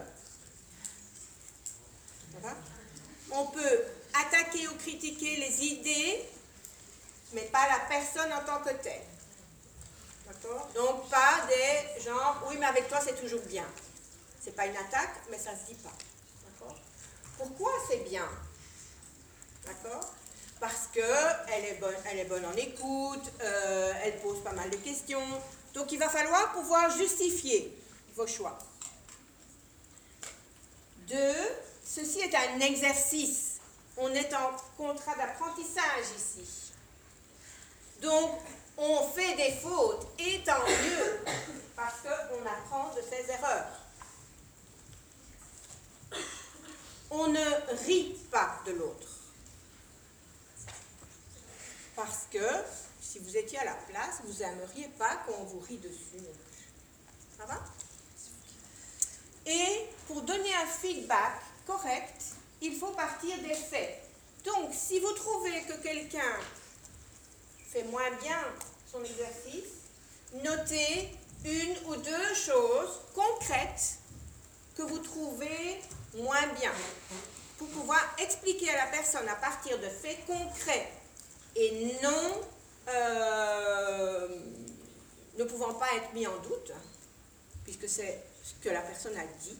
Ça va? On peut attaquer ou critiquer les idées, mais pas la personne en tant que telle. D'accord? Donc pas des gens, oui mais avec toi c'est toujours bien. C'est pas une attaque, mais ça se dit pas. D'accord? Pourquoi c'est bien? D'accord? Parce qu'elle est bonne, elle est bonne en écoute, euh, elle pose pas mal de questions. Donc il va falloir pouvoir justifier vos choix. Deux, ceci est un exercice. On est en contrat d'apprentissage ici. Donc on fait des fautes, et tant mieux, parce qu'on apprend de ses erreurs. On ne rit pas de l'autre. Parce que, si si vous étiez à la place, vous n'aimeriez pas qu'on vous rie dessus non plus. Ça va? Et pour donner un feedback correct, il faut partir des faits. Donc, si vous trouvez que quelqu'un fait moins bien son exercice, notez une ou deux choses concrètes que vous trouvez moins bien, pour pouvoir expliquer à la personne à partir de faits concrets et non euh, ne pouvant pas être mis en doute, puisque c'est ce que la personne a dit,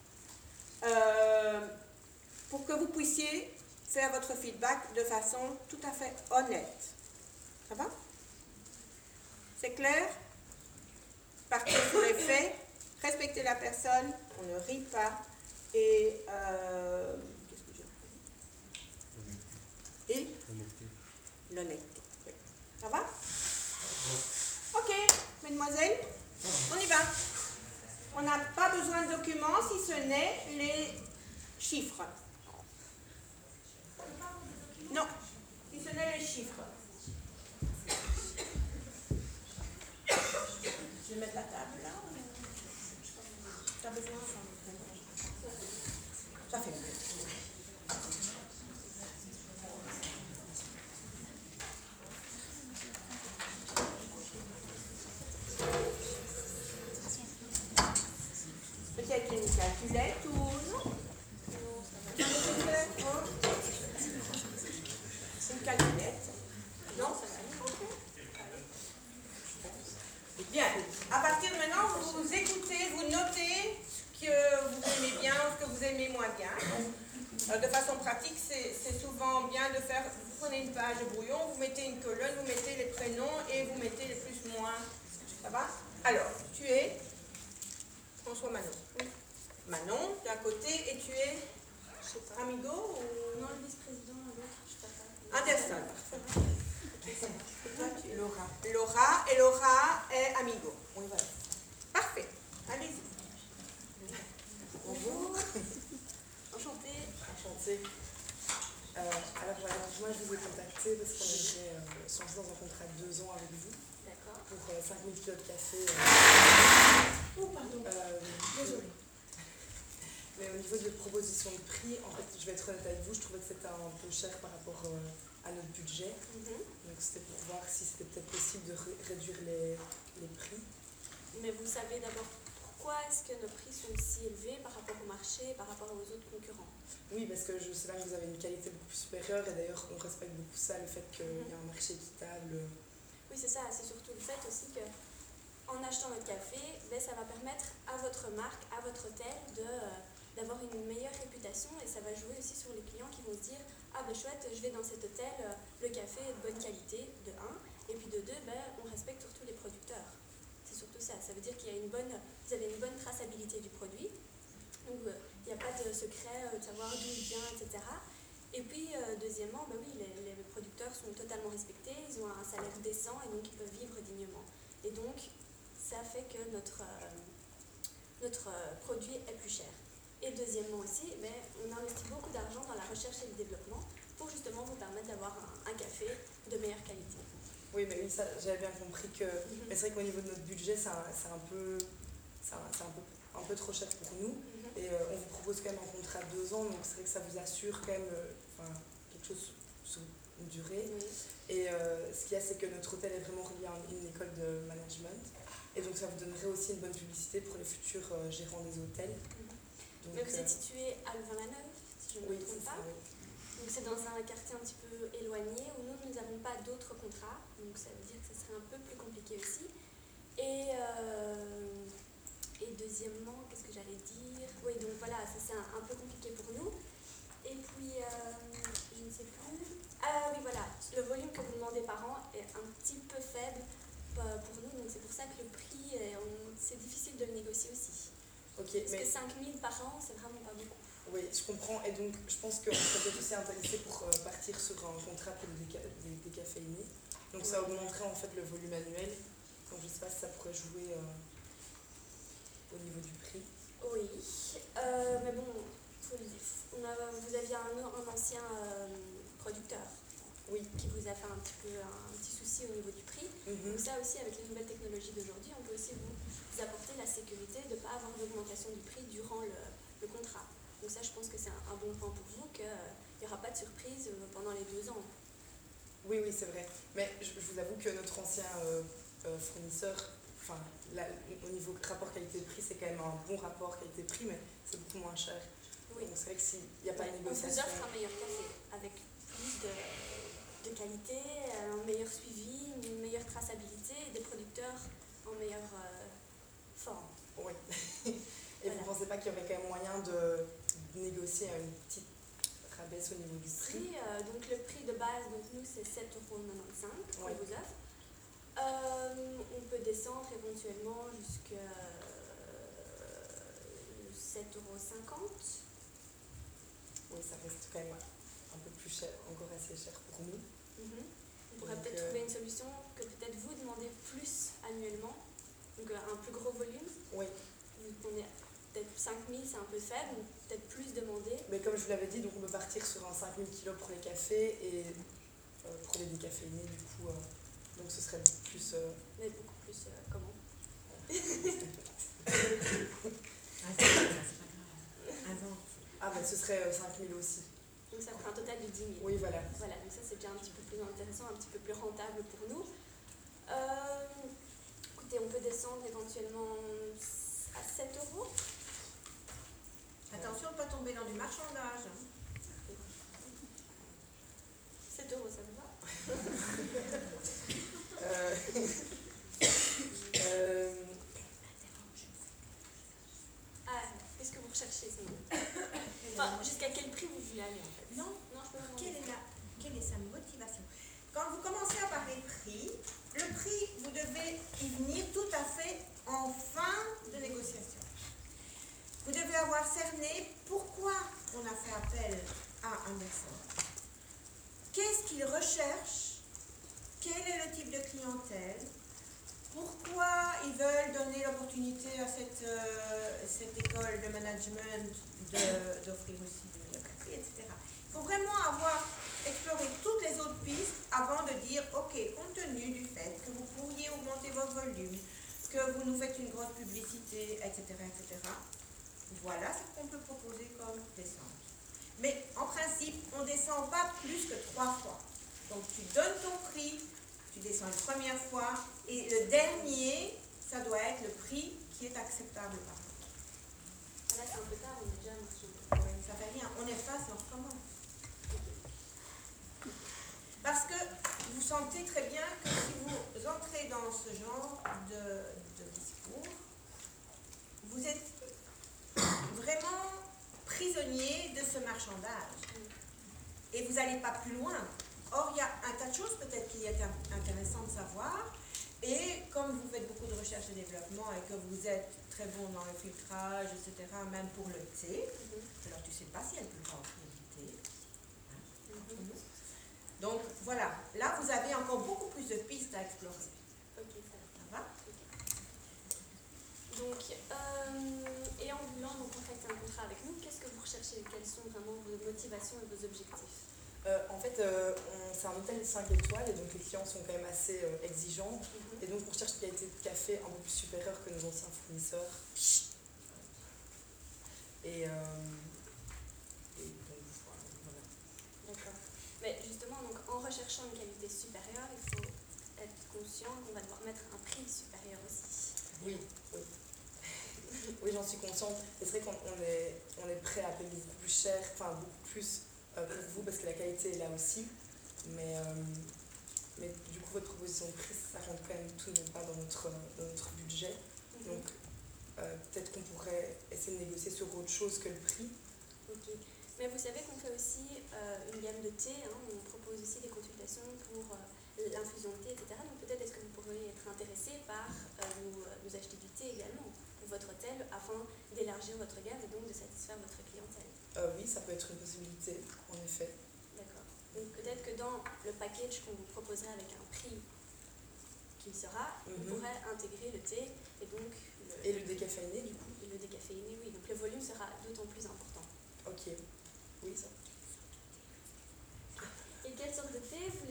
euh, pour que vous puissiez faire votre feedback de façon tout à fait honnête. Ça va? C'est clair? Partez sur les faits, respectez la personne, on ne rit pas, et euh, qu'est-ce que j'ai Et l'honnêteté. Oui. Ça va? Ok, mesdemoiselles, on y va. On n'a pas besoin de documents si ce n'est les chiffres. Non, si ce n'est les chiffres. Je vais mettre la table là. T'as besoin ça fait mieux. Peut-être une calculette ou non? Une calculette? Non, ça va. Ok. Bien. À partir de maintenant, vous, vous écoutez, vous notez ce que vous aimez bien, ce que vous aimez moins bien. Euh, de façon pratique, c'est souvent bien de faire, vous prenez une page de brouillon, vous mettez une colonne, vous mettez les prénoms et vous mettez les plus moins. Ça va? Alors, tu es François Manon. Oui. Manon, d'un côté, et tu es Amigo ou...
Non, le vice-président, l'autre, je sais pas.
Anderson. Et toi, tu es Laura. Laura, et Laura est Amigo. Oui, voilà. Parfait. Allez-y.
Bonjour.
Enchantée.
Enchantée. Euh, alors voilà, moi je vous ai contacté parce qu'on était euh, changé dans un contrat de deux ans avec vous.
D'accord.
Pour euh, cinq mille kilos de café. Euh,
oh, pardon.
Euh,
Désolée.
Mais au niveau de proposition de prix, en fait, je vais être honnête avec vous, je trouvais que c'était un peu cher par rapport euh, à notre budget.
Mm-hmm.
Donc c'était pour voir si c'était peut-être possible de ré réduire les, les prix.
Mais vous savez d'abord pourquoi est-ce que nos prix sont si élevés par rapport au marché, par rapport aux autres concurrents?
Oui, parce que je sais bien que vous avez une qualité beaucoup plus supérieure et d'ailleurs on respecte beaucoup ça, le fait qu'il mm-hmm. y a un marché équitable.
Oui, c'est ça, c'est surtout le fait aussi que en achetant notre café, ben, ça va permettre à votre marque, à votre hôtel de... Euh, d'avoir une meilleure réputation et ça va jouer aussi sur les clients qui vont se dire ah ben chouette, je vais dans cet hôtel, le café est de bonne qualité, de un, et puis de deux, ben, on respecte surtout les producteurs. C'est surtout ça, ça veut dire qu'il y a une bonne, vous avez une bonne traçabilité du produit, donc il euh, n'y a pas de secret euh, de savoir d'où il vient, et cetera. Et puis euh, deuxièmement, ben oui, les, les producteurs sont totalement respectés, ils ont un salaire décent et donc ils peuvent vivre dignement. Et donc ça fait que notre, euh, notre euh, produit est plus cher. Et deuxièmement aussi, ben, on investit beaucoup d'argent dans la recherche et le développement pour justement vous permettre d'avoir un, un café de meilleure qualité.
Oui, mais oui, ça, j'avais bien compris que... Mm-hmm. Mais c'est vrai qu'au niveau de notre budget, c'est un, un, peu, un, un, peu, un peu trop cher pour nous. Mm-hmm. Et euh, on vous propose quand même un contrat de deux ans, donc c'est vrai que ça vous assure quand même euh, quelque chose sur une durée. Oui. Et euh, ce qu'il y a, c'est que notre hôtel est vraiment relié à une, une école de management. Et donc ça vous donnerait aussi une bonne publicité pour les futurs euh, gérants des hôtels. Mm-hmm.
Donc, mais vous êtes situé à Louvain-la-Neuve, si je ne me
oui,
trompe pas.
Ça, oui.
Donc c'est dans un quartier un petit peu éloigné où nous, nous n'avons pas d'autres contrats. Donc ça veut dire que ce serait un peu plus compliqué aussi. Et, euh, et deuxièmement, qu'est-ce que j'allais dire? Oui, donc voilà, ça c'est un, un peu compliqué pour nous. Et puis, euh, je ne sais plus. Ah oui, voilà, le volume que vous demandez par an est un petit peu faible pour nous. Donc c'est pour ça que le prix, c'est difficile de le négocier aussi.
Okay,
Parce
mais...
que cinq mille par an, c'est vraiment pas beaucoup.
Oui, je comprends. Et donc, je pense qu'on serait peut-être aussi intéressé pour euh, partir sur un contrat pour des, des, des décaféinés. Donc, oui. Ça augmenterait en fait le volume annuel. Donc, je ne sais pas si ça pourrait jouer euh, au niveau du prix.
Oui, euh, mais bon, faut le dire. On a, vous aviez un, un ancien euh, producteur.
Oui.
qui vous a fait un petit peu un petit souci au niveau du prix.
Mhm.
Donc ça aussi, avec les nouvelles technologies d'aujourd'hui, on peut aussi vous, vous apporter la sécurité de ne pas avoir d'augmentation du prix durant le, le contrat. Donc ça, je pense que c'est un, un bon point pour vous, qu'il n'y aura pas de surprise euh, pendant les deux ans.
Oui, oui, c'est vrai. Mais je, je vous avoue que notre ancien euh, euh, fournisseur, enfin, là, au niveau rapport qualité-prix, c'est quand même un bon rapport qualité-prix, mais c'est beaucoup moins cher.
Oui.
Donc c'est vrai que s'il n'y a pas
Ouais,
de
on vous
négociation...
offre un meilleur café avec plus de, de qualité, un meilleur suivi, une meilleure traçabilité et des producteurs en meilleure euh, forme.
Oui. Et
Voilà.
vous ne pensez pas qu'il y aurait quand même moyen de négocier à une petite rabaisse au niveau du prix?
Si, euh, donc le prix de base, donc nous c'est sept euros quatre-vingt-quinze qu'on
Ouais.
vous offre. Euh, on peut descendre éventuellement jusqu'à sept euros cinquante.
Oui, ça reste quand même un peu plus cher, encore assez cher pour nous.
Mhm. On pourrait
Donc,
peut-être
euh,
trouver une solution que peut-être vous demandez plus annuellement, donc euh, un plus gros volume.
Oui,
Vous demandez peut-être cinq mille, c'est un peu faible, ou peut-être plus demandé.
mais comme je vous l'avais dit, donc on peut partir sur un cinq mille kilos pour les cafés et euh, pour les décaféinés, du coup, euh, donc ce serait beaucoup plus... euh,
Mais beaucoup plus euh, comment
Ah, ben ce serait euh, cinq mille aussi.
Donc ça ferait un total de dix mille.
Oui, voilà.
Voilà, donc ça c'est déjà un petit peu plus intéressant, un petit peu plus rentable pour nous. Euh, écoutez, on peut descendre éventuellement à sept euros.
Attention de ne pas tomber dans du marchandage.
sept euros, ça vous va
Euh, euh,
Ah, qu'est-ce que vous recherchez sinon Enfin, jusqu'à quel prix vous voulez aller en fait
Non,
Non, je peux vous
quelle
demander.
est, la, quelle est sa motivation? Quand vous commencez à parler prix, le prix, vous devez y venir tout à fait en fin de négociation. Vous devez avoir cerné pourquoi on a fait appel à un médecin. Qu'est-ce qu'il recherche? Quel est le type de clientèle? Pourquoi ils veulent donner l'opportunité à cette, euh, cette école de management de- d'offrir aussi du café, et cetera. Il faut vraiment avoir exploré toutes les autres pistes avant de dire, ok, compte tenu du fait que vous pourriez augmenter votre volume, que vous nous faites une grosse publicité, et cetera, et cetera. Voilà ce qu'on peut proposer comme descente. Mais en principe, on ne descend pas plus que trois fois. Donc tu donnes ton prix, tu descends une première fois, et le dernier, ça doit être le prix qui est acceptable par nous.
Là, c'est un peu tard, on est déjà à marché.
Oui, ça fait rien, on efface et on recommence. Parce que vous sentez très bien que si vous entrez dans ce genre de, de discours, vous êtes vraiment prisonnier de ce marchandage. Et vous n'allez pas plus loin. Or, il y a un tas de choses peut-être qui est intéressant de savoir. Et comme vous faites beaucoup de recherche et développement et que vous êtes très bon dans le filtrage, et cetera, même pour le thé, alors tu ne sais pas si elle peut pas offrir du thé. Donc voilà, là vous avez encore beaucoup plus de pistes à explorer.
Ok, ça
Ça va?
va. Donc, euh, et en voulant donc contracter un contrat avec nous, qu'est-ce que vous recherchez? Quelles sont vraiment vos motivations et vos objectifs?
Euh, en fait, euh, on- c'est un hôtel cinq étoiles et donc les clients sont quand même assez euh, exigeants.
Mhm.
Et donc on cherche une qualité de café un peu plus supérieure que nos anciens fournisseurs. Et, euh, et donc voilà.
D'accord. Mais justement, donc, en recherchant une qualité supérieure, il faut être conscient qu'on va devoir mettre un prix supérieur aussi.
Oui, oui. Oui, j'en suis consciente. Et c'est vrai qu'on on est, on est prêt à payer beaucoup plus cher, enfin beaucoup plus euh, pour vous parce que la qualité est là aussi. Mais, euh, mais du coup, votre proposition de prix, ça rentre quand même tout de même pas dans notre, dans notre budget.
Mhm.
Donc euh, peut-être qu'on pourrait essayer de négocier sur autre chose que le prix.
Ok. Mais vous savez qu'on fait aussi euh, une gamme de thé, hein, on propose aussi des consultations pour euh, l'infusion de thé, et cetera. Donc peut-être est-ce que vous pourriez être intéressé par euh, nous, euh, nous acheter du thé également pour votre hôtel afin d'élargir votre gamme et donc de satisfaire votre clientèle.
Euh, oui, ça peut être une possibilité, en effet.
D'accord. Donc peut-être que dans le package qu'on vous proposerait avec un prix qui sera,
Mhm.
on pourrait intégrer le thé et donc le,
Et le décaféiné, du coup?
et le décaféiné, oui. Donc le volume sera d'autant plus important.
Ok. Oui, ça.
Et quelle sorte de thé vous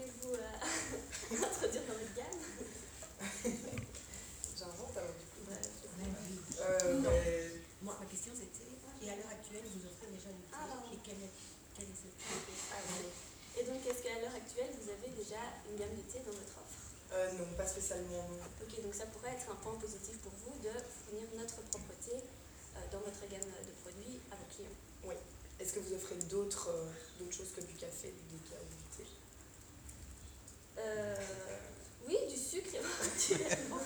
déjà une gamme de thé dans votre offre?
Euh, non, pas spécialement. Non.
Ok, donc ça pourrait être un point positif pour vous de fournir notre propre thé euh, dans votre gamme de produits à vos clients.
Oui. Est-ce que vous offrez d'autres euh, d'autres choses que du café, du déca ou du thé?
Euh, oui, du sucre éventuellement.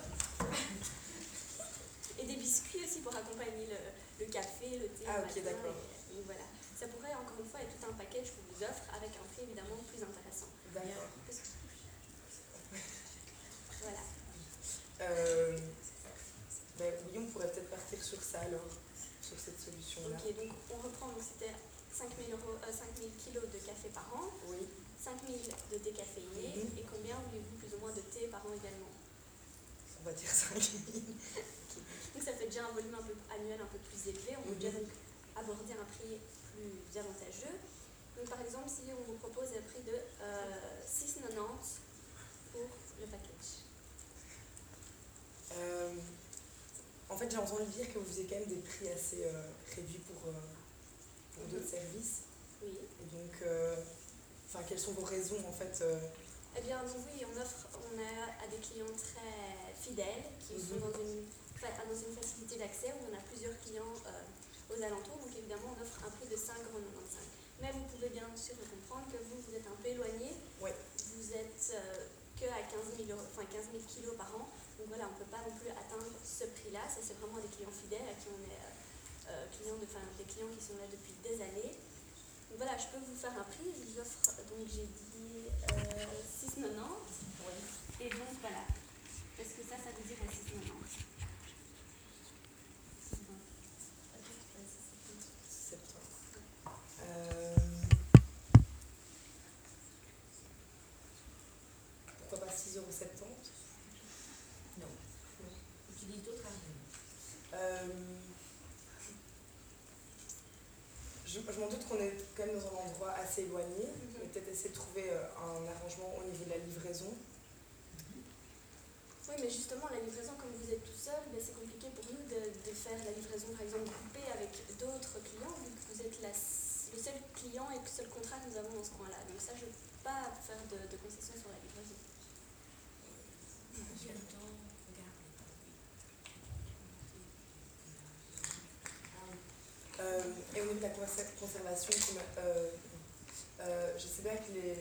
Et des biscuits aussi pour accompagner le, le café, le thé.
Ah,
le
ok,
matin,
d'accord.
et- Donc voilà. Ça pourrait encore une fois être tout un package qu'on vous offre avec un prix évidemment plus intéressant.
D'accord.
Voilà.
Euh, ben oui, on pourrait peut-être partir sur ça alors, sur cette solution-là.
Ok, donc on reprend, donc c'était cinq mille euros, euh, cinq mille kilos de café par an,
Oui.
cinq mille de décaféiné,
Mhm.
et combien voulez-vous plus ou moins de thé par an également?
On va dire cinq mille.
Donc ça fait déjà un volume un peu annuel un peu plus élevé, on peut
Mhm.
déjà donc aborder un prix plus avantageux. Donc par exemple, si on vous propose un prix de euh, six virgule quatre-vingt-dix pour le package.
Euh, en fait, j'ai entendu dire que vous faisiez quand même des prix assez euh, réduits pour, euh, pour
Mhm.
d'autres services.
Oui.
Et donc, euh, enfin, quelles sont vos raisons en fait euh,
Eh bien, donc oui, on offre, on a à des clients très fidèles qui sont
Mhm.
dans une, fa- dans une facilité d'accès où on a plusieurs clients euh, aux alentours. Donc évidemment, on offre un prix de cinq virgule quatre-vingt-quinze. Mais vous pouvez bien sûr comprendre que vous, vous êtes un peu éloigné.
Ouais.
Vous êtes euh, que à quinze mille euros, enfin quinze mille kilos par an. Donc voilà, on ne peut pas non plus atteindre ce prix-là. Ça, c'est vraiment des clients fidèles à qui on est euh, euh, clients de, enfin, des clients qui sont là depuis des années. Donc voilà, je peux vous faire un prix. Je vous offre, donc j'ai dit euh, six virgule quatre-vingt-dix. Et donc voilà. Est-ce que ça, ça vous dirait six virgule quatre-vingt-dix?
septembre. Euh, pourquoi pas six euros soixante-dix?
Non. Utilise d'autres arguments.
Euh, je, je m'en doute qu'on est quand même dans un endroit assez éloigné,
Mhm.
mais peut-être essayer de trouver euh, un arrangement au niveau de la livraison.
Oui, mais justement, la livraison, comme vous êtes tout seul, ben, c'est compliqué pour nous de, de faire la livraison, par exemple, groupée avec d'autres clients, vu que vous êtes la, le seul client et le seul contrat que nous avons dans ce coin-là. Donc ça, je ne peux pas faire de, de concessions sur la livraison.
J'ai le temps, regarde.
Euh, et au niveau de la conser- conservation, comme, euh, euh, je sais bien que les...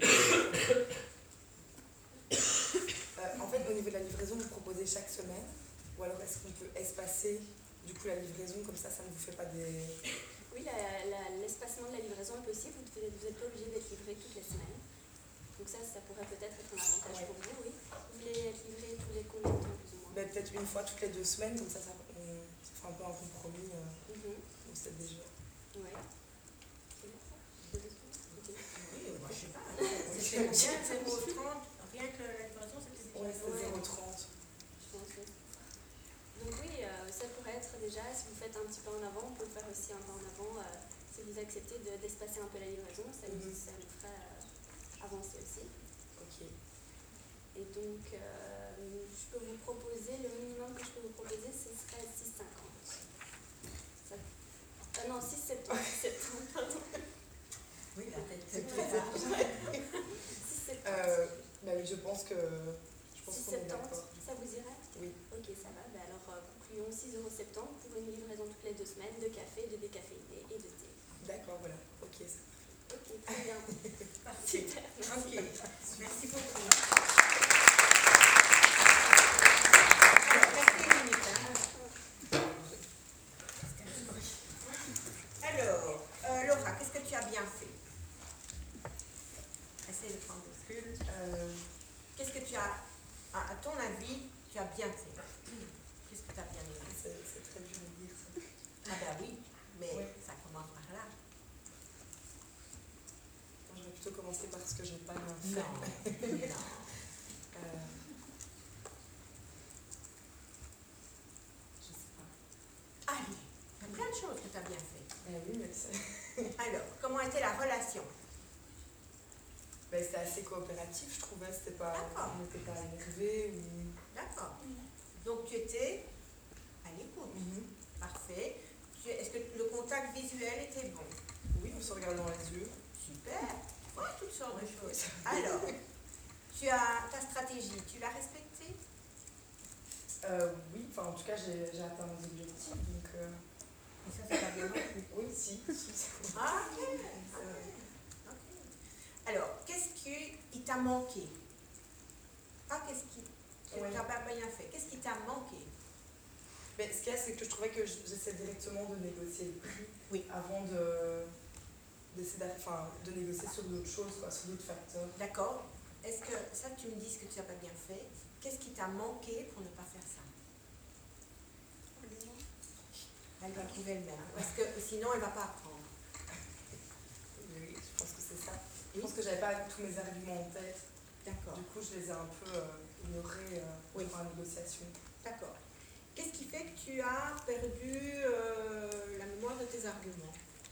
Euh, en fait, au niveau de la livraison, vous proposez chaque semaine, ou alors est-ce qu'on peut espacer du coup la livraison, comme ça, ça ne vous fait pas des...
Oui, la- la- l'espacement de la livraison est possible, vous n'êtes pas obligé d'être livré toutes les semaines. Donc ça, ça pourrait peut-être être un avantage
Ouais.
pour vous, oui. Vous voulez être livré tous les combien de temps, plus ou moins?
Ben, peut-être une fois toutes les deux semaines, comme ça, ça, on, ça fait un peu un compromis, euh,
Mhm.
on sait déjà.
Ouais. C'est bien ça? Deux semaines? Ok.
Oui, moi je sais pas.
C'est bien, zéro virgule trente.
Rien que la livraison, c'était déjà.
Ouais, c'est
Ouais.
zéro virgule trente.
Je pense, oui. Donc oui, euh, ça pourrait être déjà, si vous faites un petit pas en avant, on peut faire aussi un pas en avant, euh, si vous acceptez de- d'espacer un peu la livraison, ça, nous-
Mhm.
ça nous ferait euh, avancer aussi.
Ok.
Et donc, euh, je peux vous proposer, le minimum que je peux vous proposer, ce serait six virgule cinquante. Ça, ah non, six virgule soixante-dix, septembre, pardon.
Oui, la tête
C'est
que
très
tu as.
six virgule soixante-dix.
Euh, ben oui, je pense que... Je pense
six
qu'on est
virgule
d'accord.
soixante-dix, ça vous irait?
Oui.
Ok, ça va. Ben alors, euh, concluons six euros soixante-dix pour une livraison toutes les deux semaines de café, de décaféiné et de thé.
D'accord, voilà. Ok, ça.
Ok, très bien. Super, merci.
Ok, merci beaucoup.
Alors, euh, Laura, qu'est-ce que tu as bien fait?
Essaye de prendre des recul.
Euh,
Qu'est-ce que tu as, à, à ton avis, tu as bien fait? Qu'est-ce que tu as bien aimé?
c'est c'est très dur de dire ça.
Ah ben oui, mais
Oui.
ça commence par là.
Moi, je vais plutôt commencer par ce que j'ai pas bien fait.
Non, non.
Euh, je sais pas.
Allez, il y a plein de choses que tu as bien fait.
Ben oui, mais c'est...
Alors, comment était la relation?
Ben, c'était assez coopératif, je trouvais. C'était pas...
D'accord.
On n'était pas énervés ou...
D'accord. Donc tu étais à l'écoute. Parfait. Tu- Est-ce que le contact visuel était bon?
Oui, on se regarde dans les yeux.
Super. Ouais, toutes sortes de choses. Alors, Tu as ta stratégie, tu l'as respectée?
Euh, oui, enfin en tout cas j'ai j'ai atteint mes objectifs, donc... Euh...
Et ça, c'est pas bien non plus.
Oui, si.
Ah, ok. Ah, ok. Alors, qu'est-ce qui t'a manqué? Pas qu'est-ce qui tu
Oui.
n'as pas bien fait. Qu'est-ce qui t'a manqué?
Mais ce qu'il y a, c'est que je trouvais que j'essaie directement de négocier le prix
Oui.
avant de, d'essayer d'a- enfin, de négocier sur d'autres choses, quoi, sur d'autres facteurs.
D'accord. Est-ce que ça, tu me dis ce que tu n'as pas bien fait? Qu'est-ce qui t'a manqué pour ne pas faire ça? Elle va trouver elle-même. Parce que sinon, elle ne va pas apprendre.
Oui, je pense que c'est ça. Je
Oui.
pense que j'avais pas tous mes arguments en tête.
D'accord.
Du coup, je les ai un peu euh, ignorés euh,
Oui.
pendant la négociation.
D'accord. Qu'est-ce qui fait que tu as perdu euh, la mémoire de tes arguments?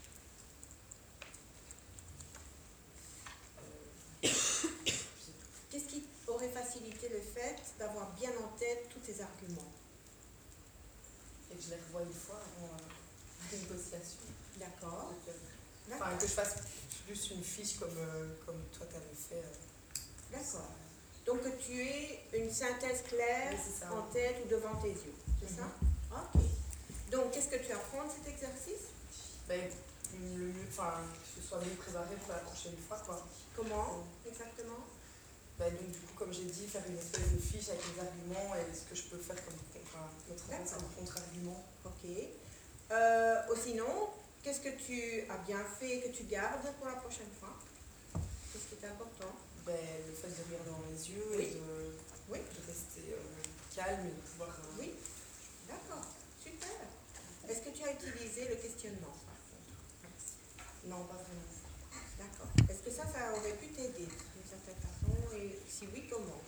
Qu'est-ce qui aurait facilité le fait d'avoir bien en tête tous tes arguments?
Et que je les revoie une fois avant euh, la négociation.
D'accord.
Donc, euh,
D'accord.
Enfin, que je fasse plus une fiche comme, euh, comme toi t'avais fait. Euh,
D'accord. Donc que tu aies une synthèse claire
Oui, c'est ça.
en tête ou devant tes yeux. C'est
Mhm.
ça? Ok. Donc qu'est-ce que tu apprends de cet exercice?
ben, le mieux, enfin, que ce soit mieux préparé pour la prochaine fois, quoi.
Comment exactement?
Ben, donc, du coup, comme j'ai dit, faire une espèce de fiche avec les arguments et ce que je peux faire comme enfin, mettre en place un contre-argument.
Ok. Euh, ou sinon, qu'est-ce que tu as bien fait et que tu gardes pour la prochaine fois? Qu'est-ce qui est important?
Ben, le fait de regarder dans les yeux
Oui.
et de,
Oui.
de rester euh, calme et de pouvoir. euh,
Oui. D'accord. Super. Est-ce que tu as utilisé le questionnement par contre?
Non, pas vraiment.
D'accord. Est-ce que ça, ça aurait pu t'aider d'une certaine façon? Et si oui, comment?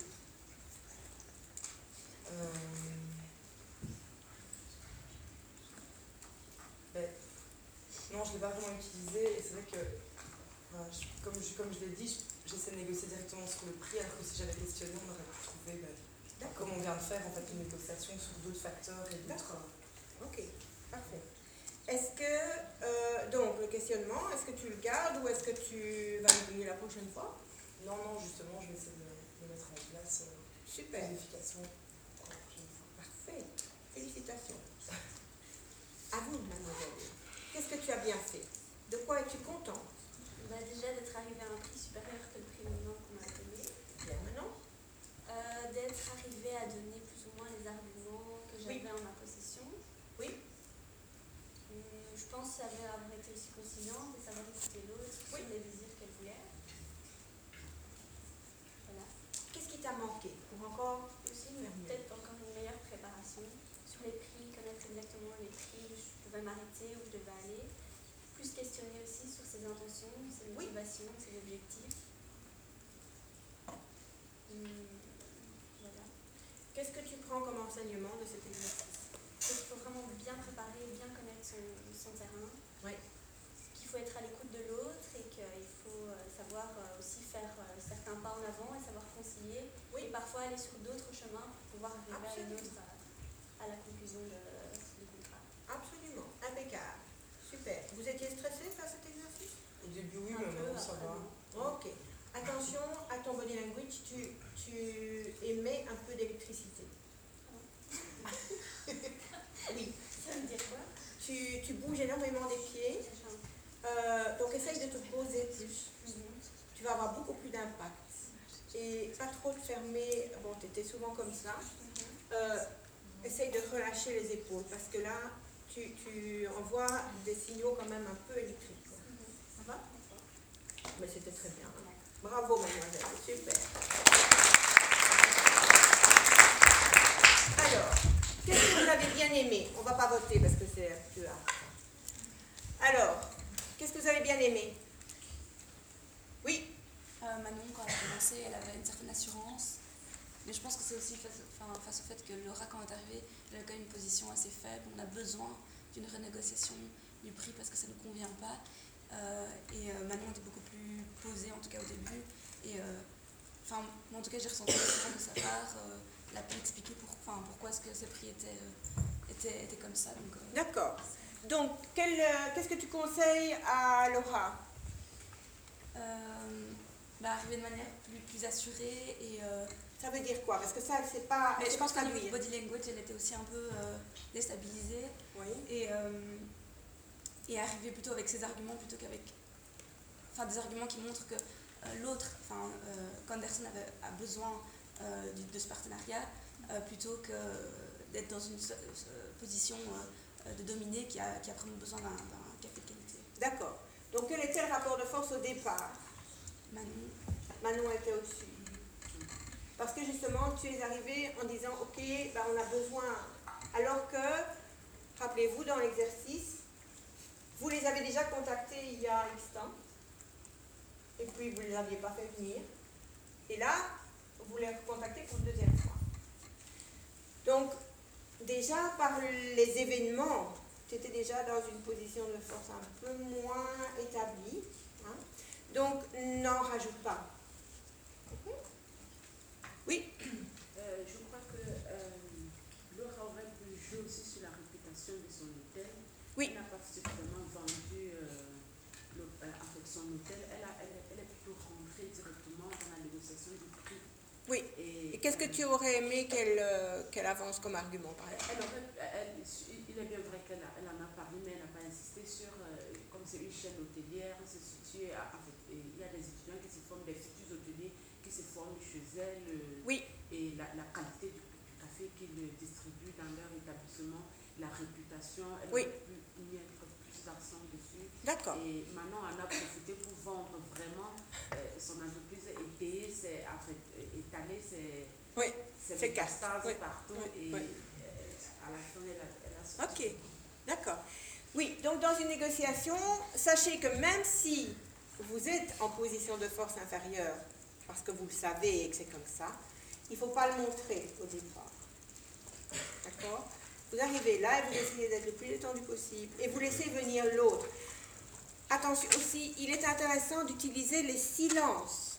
Euh, ben, non, je ne l'ai pas vraiment utilisé et c'est vrai que, enfin, je- comme, je, comme je l'ai dit, je- j'essaie de négocier directement sur le prix alors que si j'avais questionné, on aurait pu trouver, ben, comme on vient de faire, en fait, une négociation sur d'autres facteurs et d'autres.
D'accord. Ok, parfait. Est-ce que, euh, donc, le questionnement, est-ce que tu le gardes ou est-ce que tu vas l'oublier la prochaine fois?
Non, non, justement, je vais essayer de, de mettre en place euh,
Super.
une efficacité pour la prochaine fois.
Parfait. Félicitations. À vous, mademoiselle. Qu'est-ce que tu as bien fait? De quoi es-tu contente?
Bah, déjà d'être arrivé à un prix supérieur que le prix minimum qu'on m'a donné.
Bien, maintenant?
Euh, d'être arrivé à donner plus ou moins les arguments que j'avais
Oui.
en ma possession.
Oui.
Hum, je pense que ça avait avoir été aussi conciliante et savoir écouter l'autre
Oui.
sur les désirs qu'elle voulait. Voilà.
Qu'est-ce qui t'a manqué pour encore
Aussi,
faire mieux?
peut-être encore une meilleure préparation sur les prix, connaître exactement les prix où je pouvais m'arrêter, où je devais aller. Plus questionner aussi sur ses intentions, ses
Oui.
motivations, ses objectifs. Hum, voilà.
Qu'est-ce que tu prends comme enseignement de cet exercice?
Il faut vraiment bien préparer, bien connaître son, son terrain.
Oui.
Qu'il faut être à l'écoute de l'autre et qu'il faut euh, savoir euh, aussi faire euh, certains pas en avant et savoir concilier.
Oui.
Et parfois aller sur d'autres chemins pour pouvoir arriver à une
Absolument.
autre, euh, à la conclusion de, du contrat.
Absolument. Impeccable. Super. Vous étiez stressé par cet exercice?
Au début, oui,
Un
mais
peu,
maintenant, ça
après,
va.
non.
Ok. Attention à ton body language, tu, tu émets un peu d'électricité. Oui.
Ça veut dire quoi?
Tu, tu bouges énormément des pieds, euh, donc essaye de te poser plus. Tu vas avoir beaucoup plus d'impact. Et pas trop te fermer, bon, tu étais souvent comme ça. Euh, essaye de relâcher les épaules parce que là, tu, tu envoies des signaux quand même un peu électriques. quoi. Ça va? Mais c'était très bien. hein. Bravo, mademoiselle, super. Alors, qu'est-ce que vous avez bien aimé? On ne va pas voter parce que c'est un peu hard. Alors, qu'est-ce que vous avez bien aimé? Oui,
Euh, Manon, quand elle a commencé, elle avait une certaine assurance. Mais je pense que c'est aussi face, enfin, face au fait que Laura, quand elle est arrivée, elle avait quand même une position assez faible. On a besoin d'une renégociation du prix parce que ça ne nous convient pas. Euh, et euh, Manon était beaucoup plus posée, en tout cas au début. Et euh, enfin, moi, en tout cas, j'ai ressenti ça de sa part. Euh, elle a pu expliquer pour, enfin, pourquoi est-ce que ce prix était, euh, était, était comme ça. Donc, euh,
d'accord. Donc, quel, euh, qu'est-ce que tu conseilles à Laura?
Euh, bah, arriver de manière plus, plus assurée et... Euh,
ça veut dire quoi? Parce que ça, c'est pas...
mais je pense que
le
body language, elle était aussi un peu euh, déstabilisée.
Oui.
Et, euh, et arriver plutôt avec ses arguments plutôt qu'avec... Enfin, des arguments qui montrent que euh, l'autre, enfin, euh, qu'Anderson avait, a besoin euh, de, de ce partenariat, euh, plutôt que d'être dans une euh, position euh, de dominer qui a, qui a vraiment besoin d'un, d'un café de qualité.
D'accord. Donc, quel était le rapport de force au départ?
Manon.
Manon était au-dessus. Parce que justement, tu es arrivé en disant, ok, ben on a besoin. Alors que, rappelez-vous, dans l'exercice, vous les avez déjà contactés il y a X temps, et puis vous ne les aviez pas fait venir. Et là, vous les recontactez pour une deuxième fois. Donc, déjà, par les événements, tu étais déjà dans une position de force un peu moins établie. Hein. Donc, n'en rajoute pas. Okay. Oui.
Euh, je crois que euh, Laura aurait pu jouer aussi sur la réputation de son hôtel.
Oui.
Elle n'a pas suffisamment vendu euh, le, euh, avec son hôtel. Elle, a, elle, elle est plutôt rentrée directement dans la négociation du prix.
Oui. Et, Et qu'est-ce que tu aurais aimé qu'elle, euh, qu'elle avance comme argument, par exemple?
elle aurait, elle, il est bien vrai qu'elle a, elle en a parlé, mais elle n'a pas insisté sur, euh, comme c'est une chaîne hôtelière, c'est situé à, en fait, il y a des étudiants qui se forment, des futurs hôteliers qui se forment chez elle. Euh,
oui.
Et la, la qualité du, du café qu'ils distribuent dans leur établissement, la réputation, elle
oui.
aurait pu y mettre plus d'accent dessus.
D'accord.
Et maintenant, on a profité pour vendre vraiment euh, son entreprise et payer, c'est, en fait, étaler ses,
oui.
ses
c'est
métastases
oui.
partout.
Oui.
Et
oui.
euh, à la fin, elle a, elle a sorti.
Ok, d'accord. Oui, donc dans une négociation, sachez que même si vous êtes en position de force inférieure, parce que vous le savez et que c'est comme ça, il ne faut pas le montrer au départ. D'accord? Vous arrivez là et vous essayez d'être le plus détendu possible et vous laissez venir l'autre. Attention aussi, il est intéressant d'utiliser les silences.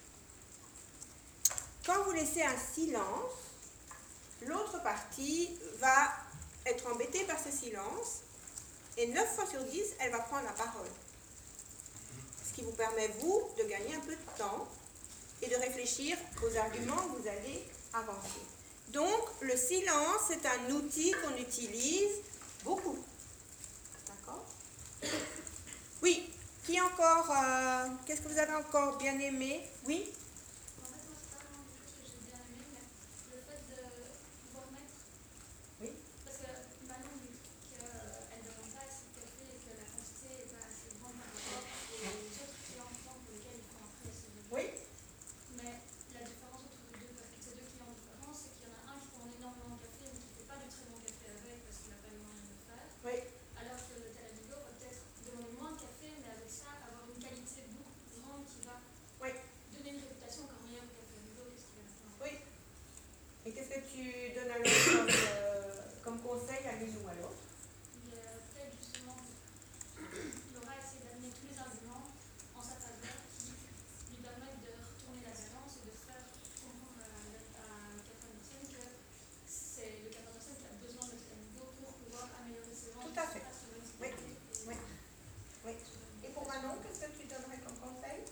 Quand vous laissez un silence, l'autre partie va être embêtée par ce silence et neuf fois sur dix, elle va prendre la parole. Ce qui vous permet, vous, de gagner un peu de temps et de réfléchir aux arguments que vous allez avancer. Donc, le silence, c'est un outil qu'on utilise beaucoup. D'accord? Oui. Qui encore euh, qu'est-ce que vous avez encore bien aimé? Oui?
En fait, moi, c'est pas vraiment quelque chose que j'ai bien aimé, mais le fait de pouvoir mettre...
Oui.
Parce que Manon dit qu'elle ne demande pas assez de café et que la quantité n'est pas assez grande par rapport aux autres clients pour lesquels ils font après ce revue.
Oui.
Mais la différence entre les deux, parce que ces deux clients différents, c'est qu'il y en a un qui prend énormément de café mais qui ne fait pas du très bon café avec parce qu'il n'a pas les moyens de le faire.
Oui.
Alors que le Talamigo va peut-être demander moins de café, mais avec ça, avoir une qualité beaucoup plus grande qui va
oui.
donner une réputation encore meilleure au Talamigo que ce qu'il a maintenant.
Oui. Et qu'est-ce que tu donnes à l'autre comme, euh, comme conseil à Lilou alors?
Peut-être justement, Laura a essayé d'amener tous les arguments en sa faveur qui lui permettent de retourner la balance et de faire comprendre à Catherine Anderson que c'est le Catherine Anderson qui a besoin de Talamigo pour pouvoir améliorer ses ventes.
Tout à fait. Oui. Oui. Oui. Et pour Manon, qu'est-ce que tu donnerais comme conseil?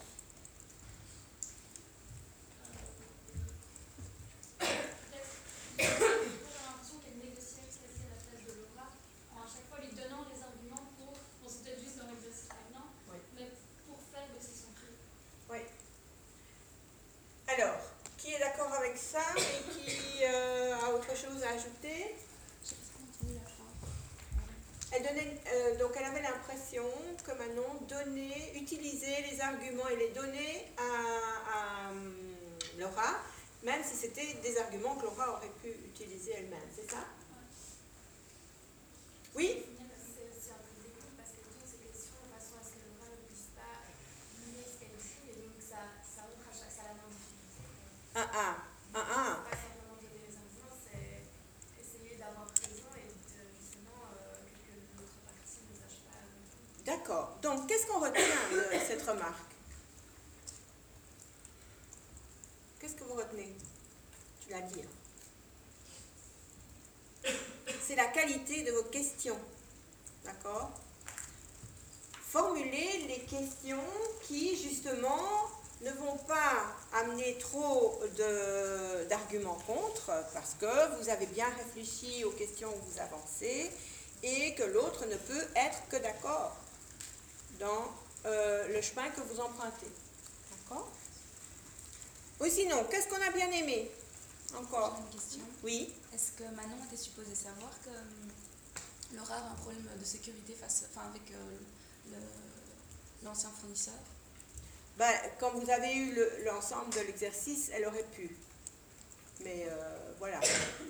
J'ai l'impression qu'elle négociait quasi à la place de Laura en à chaque fois lui donnant les arguments pour, bon c'est peut-être juste dans l'exercice maintenant,
oui.
mais pour faire baisser son prix.
Oui. Alors, qui est d'accord avec ça et qui euh, a autre chose à ajouter? Elle donnait, euh, donc elle avait l'impression que Manon donnait, utilisait les arguments et les données à, à um, Laura, même si c'était des arguments que Laura aurait pu utiliser elle-même, c'est ça? Oui?
C'est aussi un peu dégoût parce qu'elle pose ces questions de façon à ce que Laura ne puisse pas nier ce qu'elle dit et donc ça, ça montre à chaque ça la met en difficulté.
Ah ah, ah ah.
C'est pas simplement donner les arguments, c'est essayer d'avoir raison et de justement euh, que l'autre partie ne sache pas.
D'accord. Donc, qu'est-ce qu'on retient de cette remarque? Qu'est-ce que vous retenez? Tu l'as dit. C'est la qualité de vos questions. D'accord? Formulez les questions qui, justement, ne vont pas amener trop de- d'arguments contre, parce que vous avez bien réfléchi aux questions que vous avancez et que l'autre ne peut être que d'accord dans euh, le chemin que vous empruntez. D'accord? Ou sinon, qu'est-ce qu'on a bien aimé? Encore?
J'ai une question.
Oui.
Est-ce que Manon était supposée savoir que hum, Laura avait un problème de sécurité face, enfin, avec euh, le- l'ancien fournisseur?
Ben, quand vous avez eu le- l'ensemble de l'exercice, elle aurait pu. Mais euh, voilà.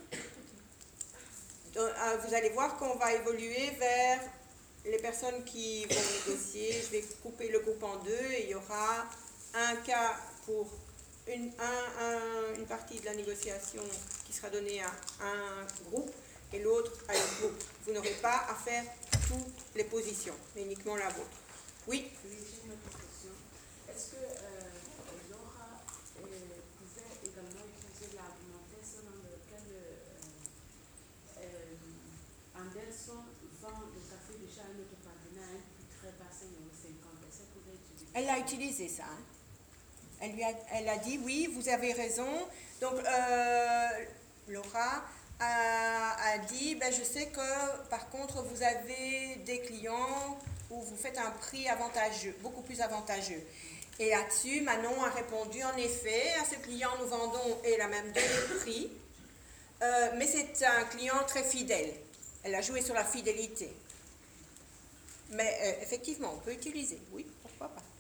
Donc, euh, vous allez voir qu'on va évoluer vers les personnes qui vont négocier. Je vais couper le groupe en deux et il y aura un cas pour une, un- un- une partie de la négociation qui sera donnée à un groupe et l'autre à l'autre groupe. Vous n'aurez pas à faire toutes les positions, mais uniquement la vôtre. Oui?
Oui, j'ai une autre question. Est-ce que euh, Laura euh, pouvait également utiliser l'argumentaire dans lequel euh, euh, Anderson vend le café déjà à notre partenaire à un prix très bas, cinq euros cinquante? Est-ce qu'elle pourrait utiliser?
Elle l'a utilisé, ça. Hein. Elle, lui a, elle a dit, oui, vous avez raison. Donc, euh, Laura a, a dit, ben, je sais que, par contre, vous avez des clients où vous faites un prix avantageux, beaucoup plus avantageux. Et là-dessus, Manon a répondu, en effet, à ce client, nous vendons et la même donné prix, euh, mais c'est un client très fidèle. Elle a joué sur la fidélité. Mais euh, effectivement, on peut utiliser, oui, pourquoi pas.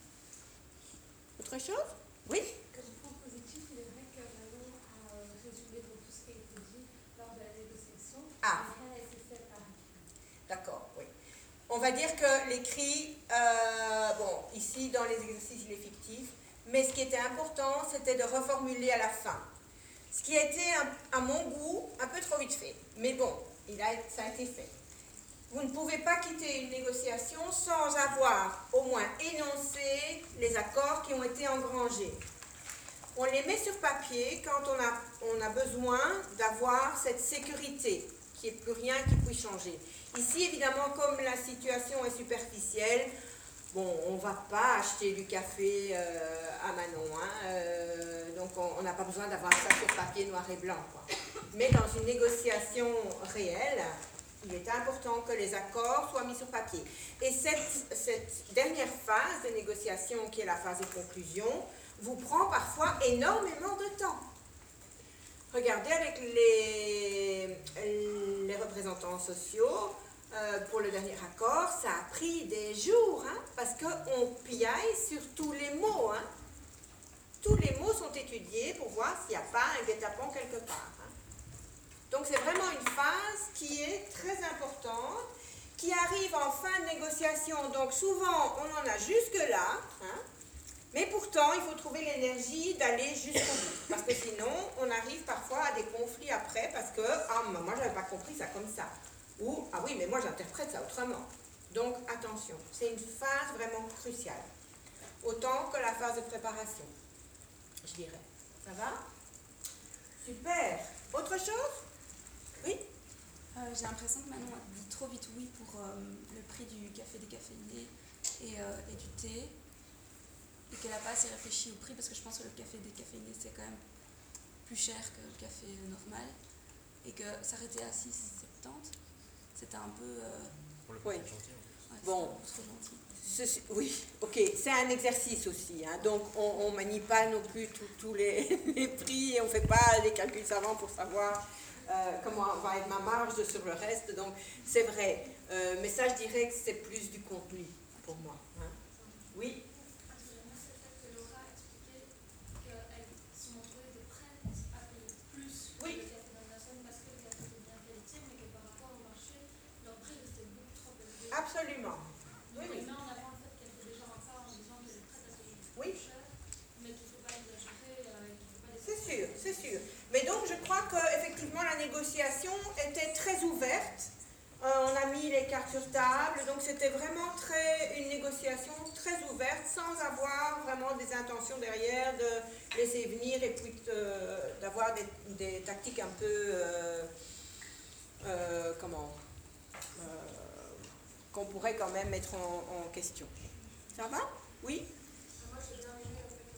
Autre chose? Oui?
Comme point positif, il est vrai que Manon a résumé tout ce qui a été dit lors de la négociation.
Ah.
Et rien n'a été fait par écrit.
D'accord, oui. On va dire que l'écrit, euh, bon, ici dans les exercices, il est fictif, mais ce qui était important, c'était de reformuler à la fin. Ce qui a été, à mon goût, un peu trop vite fait. Mais bon, il a, ça a été fait. Vous ne pouvez pas quitter une négociation sans avoir au moins énoncé les accords qui ont été engrangés. On les met sur papier quand on a, on a besoin d'avoir cette sécurité, qu'il n'y ait plus rien qui puisse changer. Ici, évidemment, comme la situation est superficielle, bon, on ne va pas acheter du café euh, à Manon, hein, euh, donc on n'a pas besoin d'avoir ça sur papier noir et blanc, quoi. Mais dans une négociation réelle, il est important que les accords soient mis sur papier. Et cette, cette dernière phase de négociation, qui est la phase de conclusion, vous prend parfois énormément de temps. Regardez avec les, les représentants sociaux, euh, pour le dernier accord, ça a pris des jours, hein, parce qu'on piaille sur tous les mots. Hein. Tous les mots sont étudiés pour voir s'il n'y a pas un guet-apens quelque part. Hein. Donc c'est vraiment une phase qui est très importante, qui arrive en fin de négociation. Donc souvent, on en a jusque-là, hein, mais pourtant, il faut trouver l'énergie d'aller jusqu'au bout. Parce que sinon, on arrive parfois à des conflits après, parce que, ah, moi, je n'avais pas compris ça comme ça. Ou, ah oui, mais moi, j'interprète ça autrement. Donc, attention, c'est une phase vraiment cruciale. Autant que la phase de préparation, je dirais. Ça va? Super. Autre chose? Oui?
Euh, J'ai l'impression que Manon a dit trop vite oui pour euh, le prix du café décaféiné et, euh, et du thé. Et qu'elle n'a pas assez réfléchi au prix, parce que je pense que le café décaféiné, c'est quand même plus cher que le café normal. Et que s'arrêter à six soixante-dix, c'était un peu... Euh...
Pour le oui. Ouais, bon.
Trop gentil.
Ceci, oui, ok, c'est un exercice aussi, hein, donc on ne manie pas non plus tous les, les prix et on ne fait pas les calculs savants pour savoir euh, comment va être ma marge sur le reste, donc c'est vrai, euh, mais ça je dirais que c'est plus du contenu pour moi. Hein. Oui. Absolument. Oui, oui.
On met en avant le fait qu'elle fait déjà ça en disant qu'elle est prête à payer plus
oui.
cher, mais qu'il ne faut pas exagérer, euh, qu'il ne faut pas...
C'est sûr, c'est sûr. Mais donc, je crois qu'effectivement, la négociation était très ouverte. Euh, on a mis les cartes sur table, donc c'était vraiment très, une négociation très ouverte, sans avoir vraiment des intentions derrière de laisser venir et puis de, d'avoir des, des tactiques un peu... Euh, euh, comment euh, qu'on pourrait quand même mettre en, en question. Ça va? Oui?
Moi, j'ai bien aimé le fait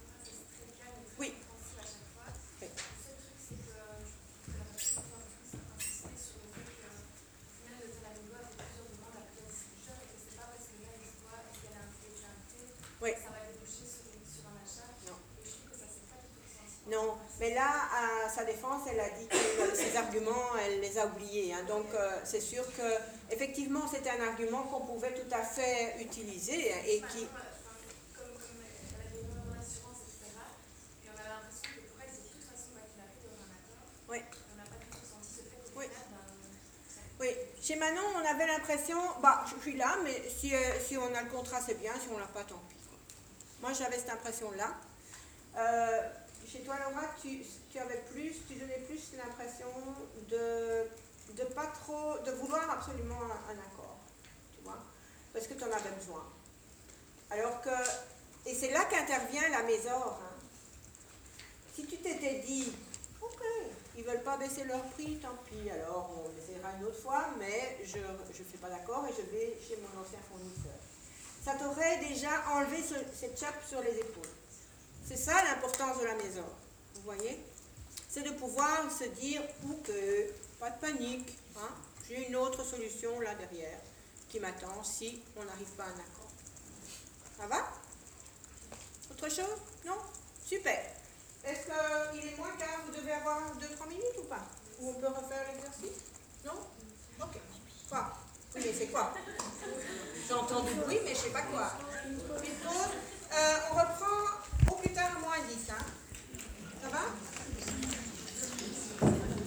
sa défense, elle a dit que ses arguments, elle les a oubliés. Hein. Donc, euh, c'est sûr que, effectivement, c'était un argument qu'on pouvait tout à fait utiliser et qui.
Comme, comme elle avait énormément d'assurance, et cetera. Et on avait l'impression que pour elle, c'est de toute façon quoi qu'il arrive, il y aura un accord.
Oui.
On n'a pas du tout ressenti ce fait qu'au
Oui.
final, ben,
Oui. Chez Manon, on avait l'impression, bah, je suis là, mais si, euh, si on a le contrat, c'est bien, si on l'a pas, tant pis. Quoi. Moi, j'avais cette impression-là. Euh, chez toi, Laura, tu, tu avais plus, tu donnais plus l'impression de, de pas trop, de vouloir absolument un, un accord, tu vois, parce que tu en avais besoin. Alors que, et c'est là qu'intervient la mésor. Hein. Si tu t'étais dit, ok, ils ne veulent pas baisser leur prix, tant pis, alors on essaiera une autre fois, mais je ne fais pas d'accord et je vais chez mon ancien fournisseur. Ça t'aurait déjà enlevé ce, cette chape sur les épaules. C'est ça l'importance de la mésor, vous voyez? C'est de pouvoir se dire, ok, pas de panique, hein, j'ai une autre solution là derrière qui m'attend si on n'arrive pas à un accord. Ça va? Autre chose? Non? Super. Est-ce qu'il est moins quart, vous devez avoir deux trois minutes ou pas? Ou on peut refaire l'exercice? Non? Ok. Quoi? Oui, mais c'est quoi? J'entends du bruit, mais je ne sais pas quoi. Une pause?